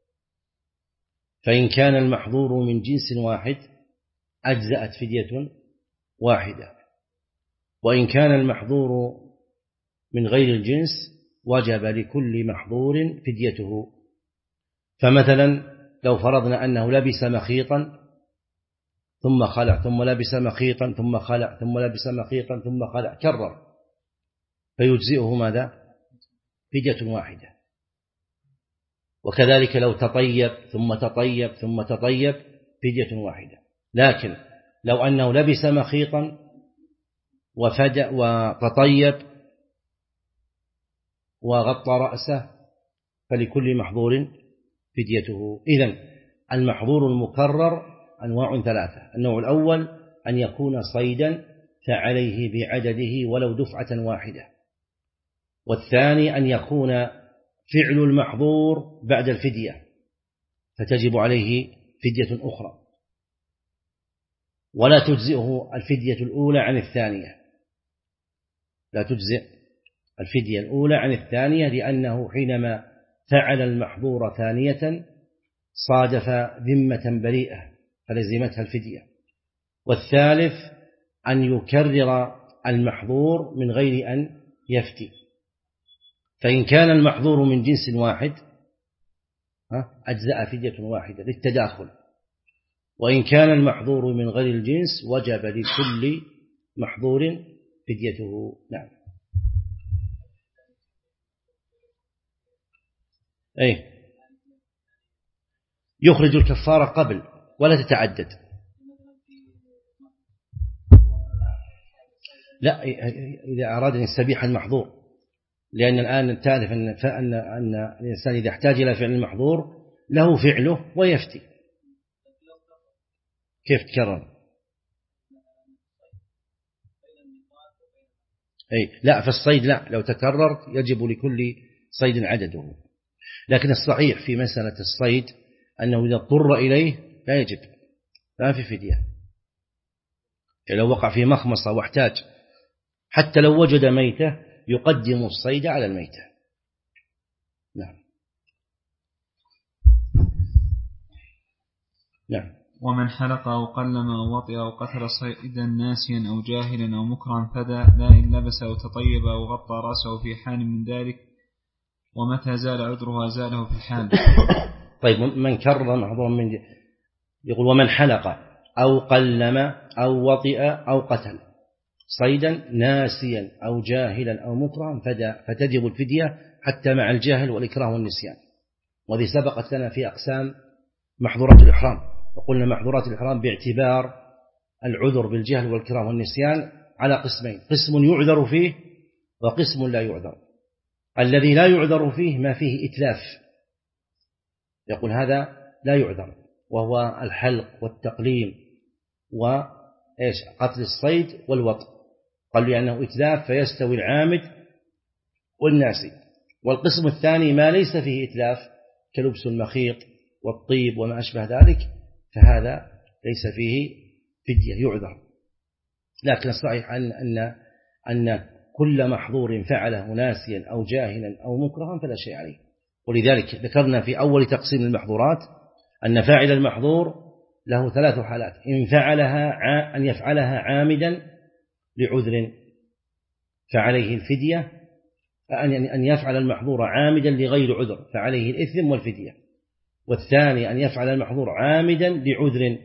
فإن كان المحظور من جنس واحد أجزأت فدية واحدة، وإن كان المحظور من غير الجنس وجب لكل محظور فديته. فمثلا لو فرضنا أنه لبس مخيطا ثم خلع ثم لبس مخيطا ثم خلع ثم لبس مخيطا ثم خلع، كرر، فيجزئه ماذا؟ فدية واحدة. وكذلك لو تطيب ثم تطيب ثم تطيب فدية واحدة. لكن لو أنه لبس مخيطا وتطيب وغطى رأسه فلكل محظور فديته. إذن المحظور المكرر أنواع ثلاثة. النوع الأول أن يكون صيدا فعليه بعدده ولو دفعة واحدة. والثاني أن يكون فعل المحظور بعد الفدية فتجب عليه فدية أخرى ولا تجزئه الفدية الأولى عن الثانية، لا تجزئ الفدية الأولى عن الثانية، لأنه حينما فعل المحظور ثانية صادف ذمة بريئة فلزمتها الفدية. والثالث أن يكرر المحظور من غير أن يفتي، فإن كان المحظور من جنس واحد أجزأ فدية واحدة للتداخل، وإن كان المحظور من غير الجنس وجب لكل محظور فديته. نعم. أي يخرج الكفارة قبل ولا تتعدد. لا، إذا أراد أن يستبيح المحظور، لأن الآن تعرف أن الإنسان إذا احتاج إلى فعل المحظور له فعله ويفتي. كيف تكرر؟ أي لا، في الصيد لا، لو تكرر يجب لكل صيد عدده. لكن الصحيح في مسألة الصيد أنه إذا اضطر إليه لا يجب، لا في فدية. يعني لو وقع في مخمصة واحتاج حتى لو وجد ميتة يقدم الصيد على الميتة. نعم. نعم. ومن حلق أو قلم أو وطئ أو قتل صيدا ناسيا أو جاهلا أو مكرها فدى، لا إن لبس أو تطيب أو غطى رأسه في حال من ذلك، ومتى زال عذره زاله في الحال. طيب، من كرر محظورا من يقول ومن حلق أو قلم أو وطئ أو قتل صيدا ناسيا أو جاهلا أو مكرها فدى، فتجب الفدية حتى مع الجهل والإكراه والنسيان. وذي سبقت لنا في أقسام محظورات الإحرام، وقلنا محظورات الإحرام باعتبار العذر بالجهل والإكراه والنسيان على قسمين: قسم يعذر فيه وقسم لا يعذر. الذي لا يعذر فيه ما فيه إتلاف، يقول هذا لا يعذر، وهو الحلق والتقليم قتل الصيد والوطء، قال لأنه إتلاف فيستوي العامد والناسي. والقسم الثاني ما ليس فيه إتلاف كلبس المخيط والطيب وما أشبه ذلك، فهذا ليس فيه فدية يعذر. لكن الصحيح أن كل محظور فعله ناسيا أو جاهلا أو مكرها فلا شيء عليه. ولذلك ذكرنا في أول تقسيم المحظورات أن فاعل المحظور له ثلاث حالات: أن يفعلها عامدا لعذر فعليه الفدية، أن يفعل المحظور عامدا لغير عذر فعليه الإثم والفدية. والثاني أن يفعل المحظور عامدا لعذر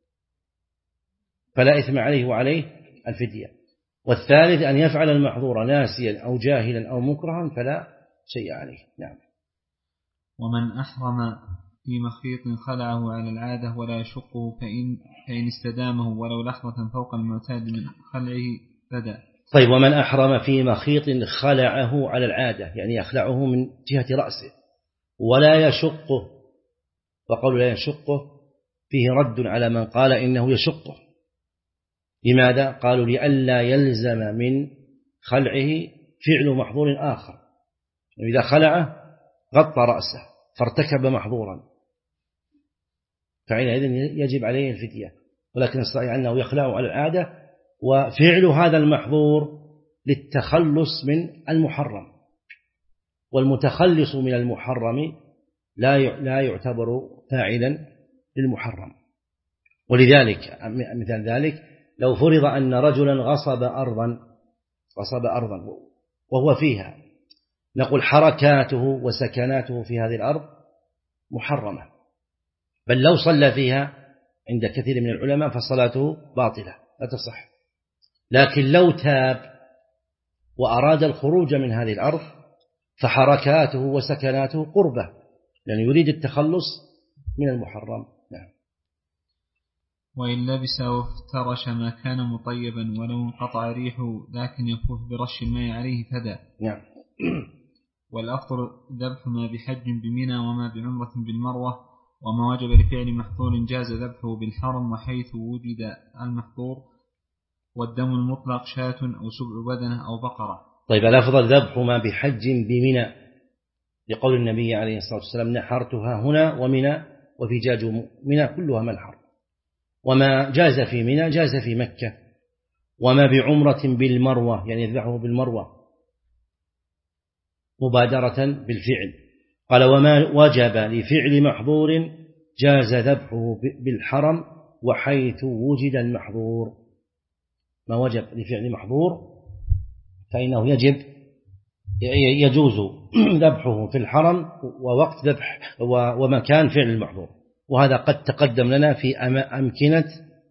فلا إثم عليه وعليه الفدية. والثالث أن يفعل المحظور ناسيا أو جاهلا أو مكرها فلا شيء عليه. نعم. ومن أحرم في مخيط خلعه على العادة ولا يشقه فإن استدامه ولو لحظة فوق المعتاد من خلعه فدى. طيب، ومن أحرم في مخيط خلعه على العادة يعني يخلعه من جهة رأسه ولا يشقه، وقالوا لا يشقه فيه رد على من قال إنه يشقه. لماذا؟ قالوا لئلا يلزم من خلعه فعل محظور آخر. إذا خلعه غطى رأسه فارتكب محظورا فحينئذ يجب عليه الفدية. ولكن الصحيح أنه يخلعه على العادة، وفعل هذا المحظور للتخلص من المحرم، والمتخلص من المحرم لا يعتبر فاعلا للمحرم. ولذلك مثال ذلك لو فرض أن رجلا غصب أرضا وهو فيها، نقول حركاته وسكناته في هذه الأرض محرمة، بل لو صلى فيها عند كثير من العلماء فصلاته باطلة لا تصح. لكن لو تاب وأراد الخروج من هذه الأرض فحركاته وسكناته قربة، لأنه يريد التخلص من المحرم. نعم. وإن لبس وافترش ما كان مطيبا ولو انقطع ريحه لكن يفوح برش الماء عليه فدى. نعم. والأفضل ذبح ما بحج بمنى وما بعمرة بالمروة، وما وجب لفعل محظور جاز ذبحه بالحرم وحيث وجد المحظور. والدم المطلق شاة أو سبع بدنة أو بقرة. طيب الأفضل ذبح ما بحج بمنى لقول النبي عليه الصلاة والسلام نحرتها هنا ومنى وفجاج منى كلها منحر. وما جاز في منى جاز في مكة. وما بعمرة بالمروة يعني يذبحه بالمروة مبادرة بالفعل. قال وما وجب لفعل محظور جاز ذبحه بالحرم وحيث وجد المحظور. ما وجب لفعل محظور فإنه يجوز ذبحه في الحرم ووقت ذبح ومكان فعل المحظور. وهذا قد تقدم لنا في أمكنة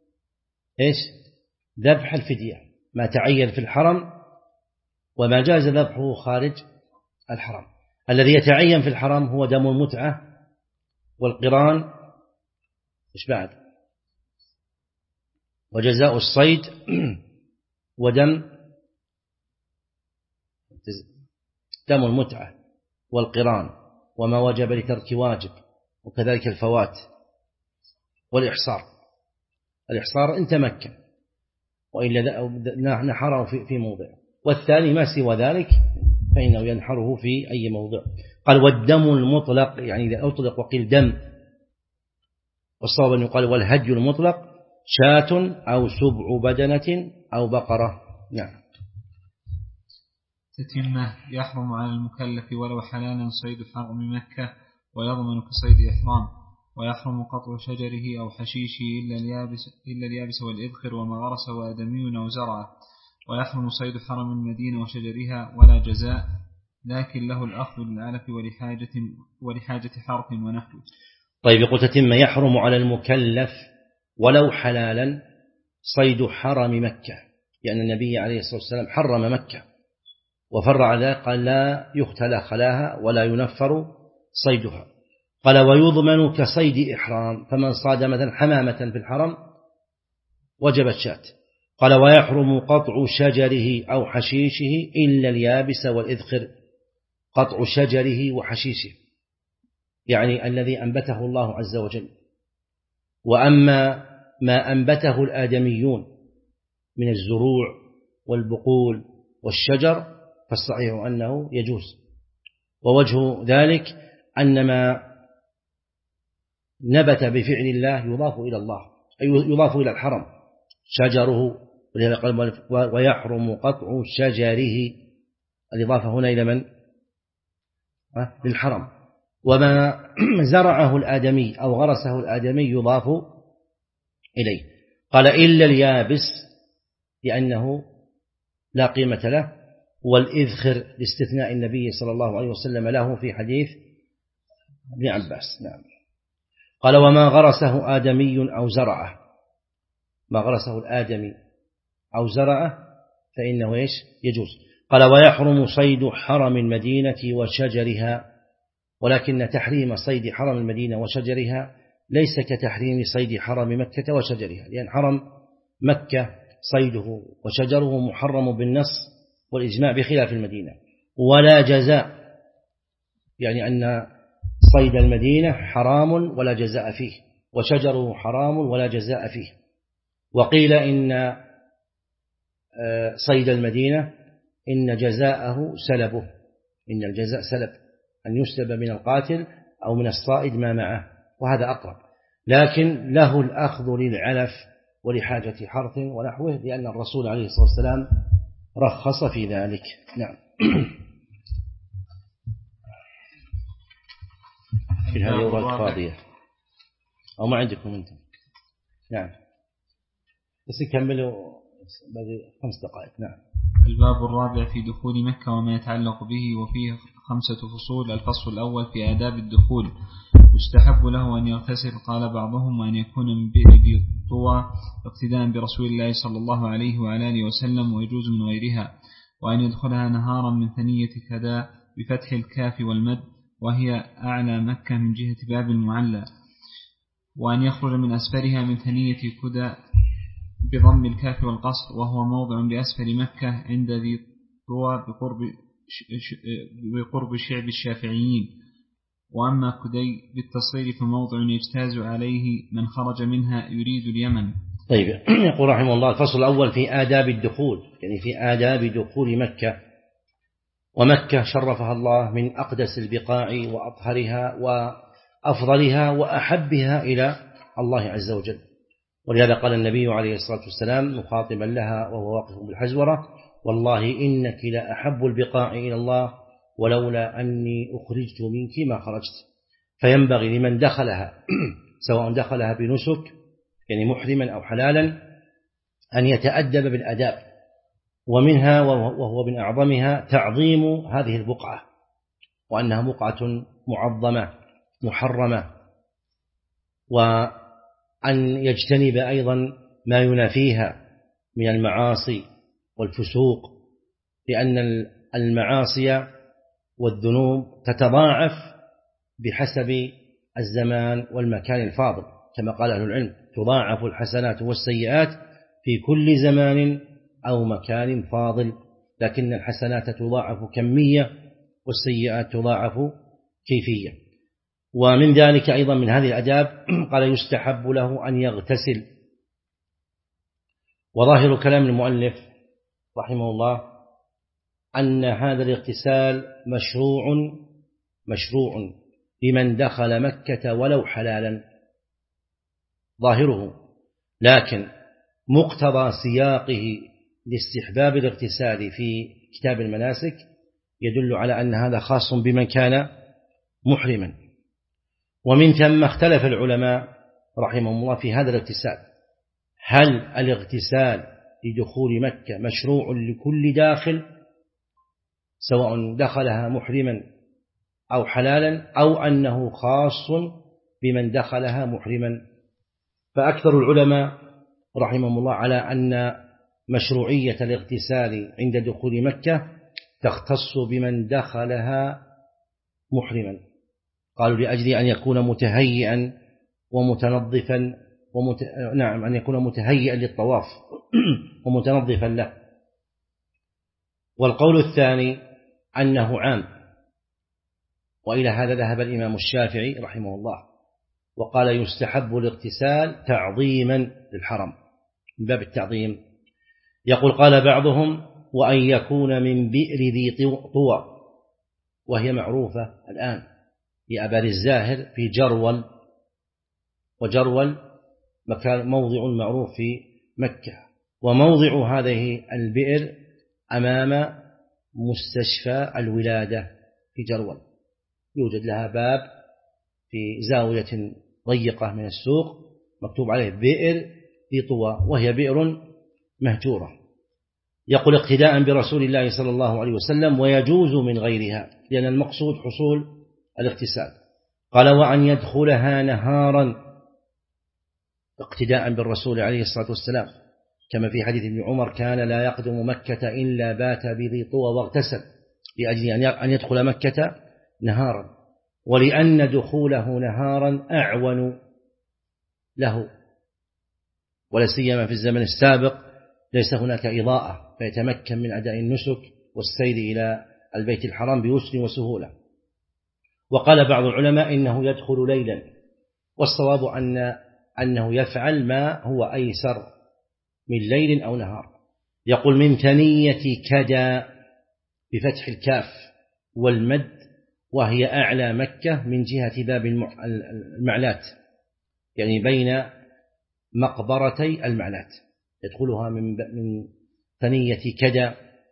ذبح الفدية، ما تعين في الحرم وما جاز ذبحه خارج الحرم. الذي يتعين في الحرم هو دم المتعة والقران بعد وجزاء الصيد ودم المتعة والقران وما وجب لترك واجب، وكذلك الفوات والإحصار. الإحصار إن تمكن، وإلا نحره في موضع. والثاني ما سوى ذلك فإنه ينحره في أي موضع. قال والدم المطلق يعني إذا أطلق وقيل دم، والصواب أن يقال والهدي المطلق شاة أو سبع بدنة أو بقرة. نعم. تتمة يحرم على المكلف ولو حلالا صيد حرم مكة ويضمن كصيد إحرام، ويحرم قطع شجره أو حشيشه إلا اليابس والإذخر وما غرس وآدمي أو زرعه، ويحرم صيد حرم المدينة وشجرها ولا جزاء، لكن له الأخذ للعلف ولحاجة حرث ونحو. طيب يقول تتم يحرم على المكلف ولو حلالا صيد حرم مكة، لأن النبي عليه الصلاة والسلام حرم مكة وفرع ذلك قال لا يختلى خلاها ولا ينفر صيدها. قال ويضمن كصيد إحرام، فمن صاد مثلا حمامة في الحرم وجبت شاة. قال ويحرم قطع شجره أو حشيشه إلا اليابس والإذخر. قطع شجره وحشيشه يعني الذي أنبته الله عز وجل. وأما ما أنبته الآدميون من الزروع والبقول والشجر فالصحيح أنه يجوز. ووجه ذلك أن ما نبت بفعل الله يضاف إلى الله، أي يضاف إلى الحرم شجره، ويحرم قطع شجره. الإضافة هنا إلى من؟ للحرم. وما زرعه الآدمي أو غرسه الآدمي يضاف إليه. قال إلا اليابس لأنه لا قيمة له، والإذخر لاستثناء النبي صلى الله عليه وسلم له في حديث ابن عباس. نعم. قال وما غرسه آدمي أو زرعه، ما غرسه الآدمي أو زرعه فإنه يجوز. قال ويحرم صيد حرم المدينة وشجرها، ولكن تحريم صيد حرم المدينة وشجرها ليس كتحريم صيد حرم مكة وشجرها، لأن حرم مكة صيده وشجره محرم بالنص والإجماع بخلاف المدينة. ولا جزاء يعني أن صيد المدينة حرام ولا جزاء فيه، وشجره حرام ولا جزاء فيه. وقيل إن صيد المدينة إن جزاءه سلبه، إن الجزاء سلب، أن يسلب من القاتل أو من الصائد ما معه، وهذا أقرب. لكن له الأخذ للعلف ولحاجة حرث ونحوه، لأن الرسول عليه الصلاة والسلام رخص في ذلك. نعم. في هذه أوراق فاضية أو ما عندكم أنتم؟ نعم بس يكملوا باقي 5 دقائق. نعم. الباب الرابع في دخول مكة وما يتعلق به، وفيه 5 فصول. الفصل الأول في آداب الدخول. يستحب له أن يغتسل، قال بعضهم، وأن يكون من بئر طوى اقتداء برسول الله صلى الله عليه وعلى آله وسلم، ويجوز من غيرها. وأن يدخلها نهارا من ثنية كذا بفتح الكاف والمد، وهي أعلى مكة من جهة باب المعلى. وأن يخرج من أسفلها من ثنية كدى بضم الكاف والقصر، وهو موضع بأسفل مكة عند ذي طوى بقرب شعب الشافعيين. وأما كدي بالتصغير فموضع يجتاز عليه من خرج منها يريد اليمن. طيب، يقول رحمه الله: الفصل الأول في آداب الدخول، يعني في آداب دخول مكة. ومكة شرفها الله من أقدس البقاع وأطهرها وأفضلها وأحبها إلى الله عز وجل، ولهذا قال النبي عليه الصلاة والسلام مخاطبا لها وهو واقف بالحجورة: والله إنك لأحب البقاع إلى الله ولولا أني أخرجت منك ما خرجت. فينبغي لمن دخلها سواء دخلها بنسك يعني محرما أو حلالا أن يتأدب بالأداب، ومنها وهو من أعظمها تعظيم هذه البقعة، وأنها بقعة معظمة محرمة، وأن يجتنب أيضا ما ينافيها من المعاصي والفسوق، لأن المعاصي والذنوب تتضاعف بحسب الزمان والمكان الفاضل، كما قال أهل العلم: تضاعف الحسنات والسيئات في كل زمان أو مكان فاضل، لكن الحسنات تضاعف كمية والسيئات تضاعف كيفية. ومن ذلك أيضا من هذه الأداب قال: يستحب له أن يغتسل. وظاهر كلام المؤلف رحمه الله أن هذا الاغتسال مشروع لمن دخل مكة ولو حلالا ظاهره، لكن مقتضى سياقه لاستحباب الاغتسال في كتاب المناسك يدل على أن هذا خاص بمن كان محرما. ومن ثم اختلف العلماء رحمهم الله في هذا الاغتسال: هل الاغتسال لدخول مكة مشروع لكل داخل سواء دخلها محرما أو حلالا، أو أنه خاص بمن دخلها محرما؟ فأكثر العلماء رحمهم الله على أن مشروعية الاغتسال عند دخول مكة تختص بمن دخلها محرما، قالوا لأجل أن يكون متهيئا ومتنظفا أن يكون متهيئا للطواف ومتنظفا له. والقول الثاني أنه عام، وإلى هذا ذهب الإمام الشافعي رحمه الله، وقال: يستحب الاغتسال تعظيما للحرم، من باب التعظيم. يقول: قال بعضهم: وأن يكون من بئر ذي طوى، وهي معروفة الآن لأبار الزاهر في جرول، وجرول مكان موضع معروف في مكة، وموضع هذه البئر أمام مستشفى الولادة في جرول، يوجد لها باب في زاوية ضيقة من السوق مكتوب عليه بئر ذي طوى، وهي بئر مهجورة. يقول: اقتداء برسول الله صلى الله عليه وسلم، ويجوز من غيرها، لأن المقصود حصول الاغتسال. قال: وأن يدخلها نهارا، اقتداء بالرسول عليه الصلاة والسلام، كما في حديث ابن عمر: كان لا يقدم مكة إلا بات بذي طوى واغتسل، لأجل أن يدخل مكة نهارا، ولأن دخوله نهارا أعون له، ولا سيما في الزمن السابق ليس هناك إضاءة، فيتمكن من أداء النسك والسير إلى البيت الحرام بيسر وسهولة. وقال بعض العلماء إنه يدخل ليلا، والصواب أنه يفعل ما هو أيسر من ليل أو نهار. يقول: من ثنية كدى بفتح الكاف والمد، وهي أعلى مكة من جهة باب المعلات، يعني بين مقبرتي المعلات، يدخلها من ثنية كدى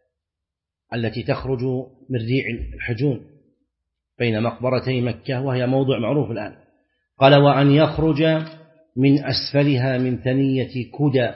التي تخرج من ريع الحجون بين مقبرتي مكة، وهي موضع معروف الآن. قال: وأن يخرج من أسفلها من ثنية كدى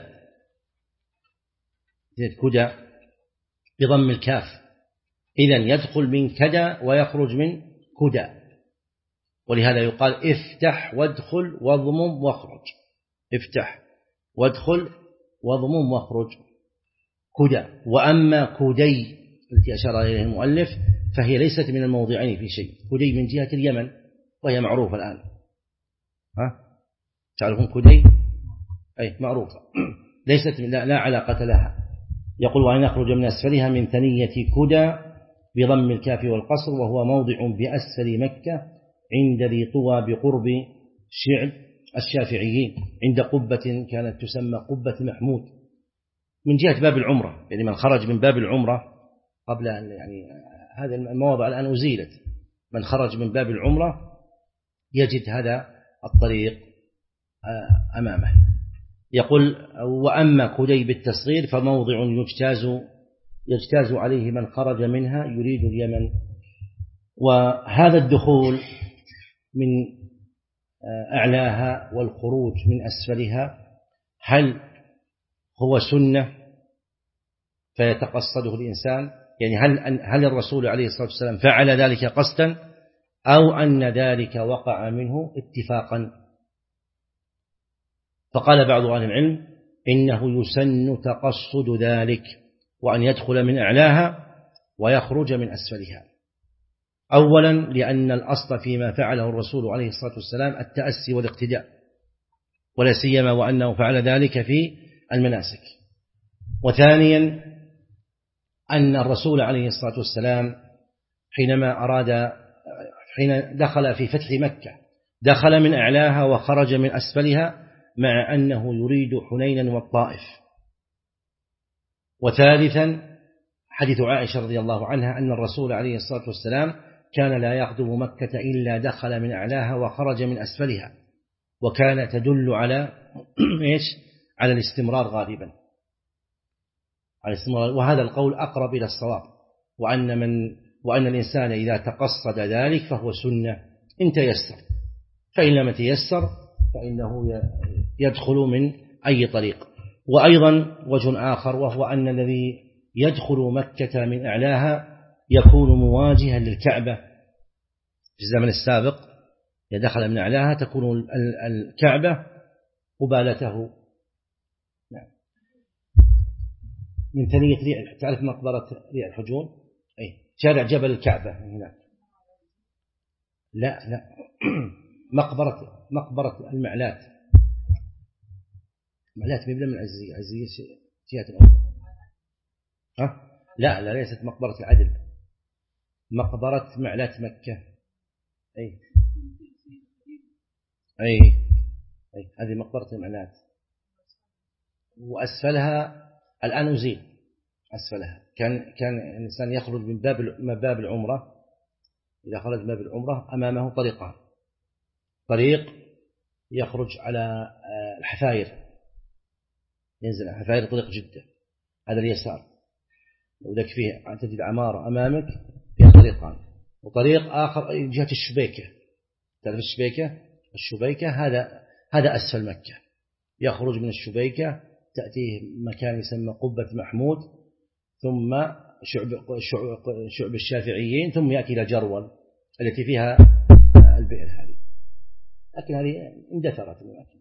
بضم الكاف، إذن يدخل من كدى ويخرج من كدى، ولهذا يقال: افتح وادخل واضمم واخرج، افتح وادخل واضمم واخرج كدى. وأما كدي التي أشار إليه المؤلف فهي ليست من الموضعين في شيء، كدي من جهة اليمن وهي معروفة الآن، تعرفون كدي؟ أي معروفة، ليست لا علاقة لها. يقول وأن يخرج من أسفلها من ثنية كدى بضم الكاف والقصر، وهو موضع بأسفل مكة عند ذي طوى بقرب شعب الشافعيين، عند قبة كانت تسمى قبة محمود، من جهة باب العمرة. يعني من خرج من باب العمرة قبل أن يعني هذه المواضع الآن أزيلت، من خرج من باب العمرة يجد هذا الطريق أمامه. يقول وأما كدي بالتصغير فموضع يجتاز عليه من خرج منها يريد اليمن. وهذا الدخول من أعلاها والخروج من أسفلها هل هو سنة فيتقصده الإنسان؟ يعني هل الرسول عليه الصلاة والسلام فعل ذلك قصدا أو أن ذلك وقع منه اتفاقا؟ فقال بعض أهل العلم إنه يسن تقصد ذلك، وأن يدخل من أعلاها ويخرج من أسفلها. أولا لأن الأصل فيما فعله الرسول عليه الصلاة والسلام التأسي والاقتداء، ولا سيما وأنه فعل ذلك في المناسك. وثانيا أن الرسول عليه الصلاة والسلام حين دخل في فتح مكة دخل من أعلاها وخرج من أسفلها، مع أنه يريد حنينا والطائف. وثالثا حديث عائشة رضي الله عنها أن الرسول عليه الصلاة والسلام كان لا يقدم مكة إلا دخل من أعلاها وخرج من أسفلها، وكان تدل على على الاستمرار غالبا، وهذا القول أقرب إلى الصواب، وأن الإنسان إذا تقصد ذلك فهو سنة إن تيسر، فإن لم يتيسر فإنه يدخل من أي طريق. وأيضا وجه آخر، وهو أن الذي يدخل مكة من أعلاها يكون مواجها للكعبة. في الزمن السابق إذا دخل من أعلاها تكون الكعبة قبالته. نعم. من ثنية ريع، تعرف مقبرة ريع الحجون؟ أي شارع جبل الكعبة هناك. لا مقبرة المعلات. معلات مبنى من عزية جهة الأخرى. لا ليست مقبرة العدل، مقبرة معلات مكة. أي هذه مقبرة المعلات، وأسفلها الآن أزيل. أسفلها كان الإنسان يخرج من باب العمرة. إذا خرج من باب العمرة أمامه طريقان: طريق يخرج على الحفاير، ينزل على الحفاير طريق جدة، هذا اليسار، وذاك فيه تجد عمارة أمامك فيها طريقان. وطريق آخر جهة الشبيكة، تعرف الشبيكة هذا أسفل مكة، يخرج من الشبيكة تأتيه مكان يسمى قبة محمود، ثم شعب الشافعيين، ثم يأتي إلى جرول التي فيها البئر هذه، لكن هذه اندثرت المكان.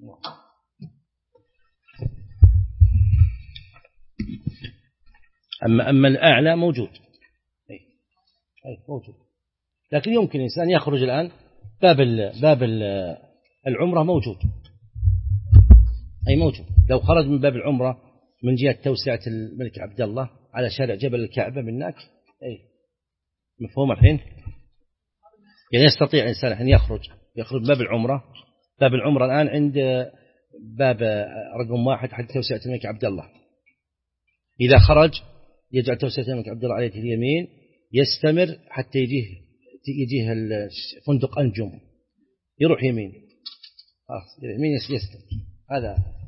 أما الأعلى موجود، موجود، لكن يمكن الإنسان يخرج الآن باب العمرة موجود، موجود. لو خرج من باب العمرة من جهة توسعة الملك عبد الله على شارع جبل الكعبة من هناك، مفهوم الحين؟ يعني يستطيع الإنسان أن يخرج باب العمرة. باب العمرة الآن عند باب رقم 1 حتى توسعة الملك عبد الله. إذا خرج يجعل توسعة الملك عبد الله على اليمين، يستمر حتى يجيه فندق أنجم، يروح يمين، يمين يستمر. هذا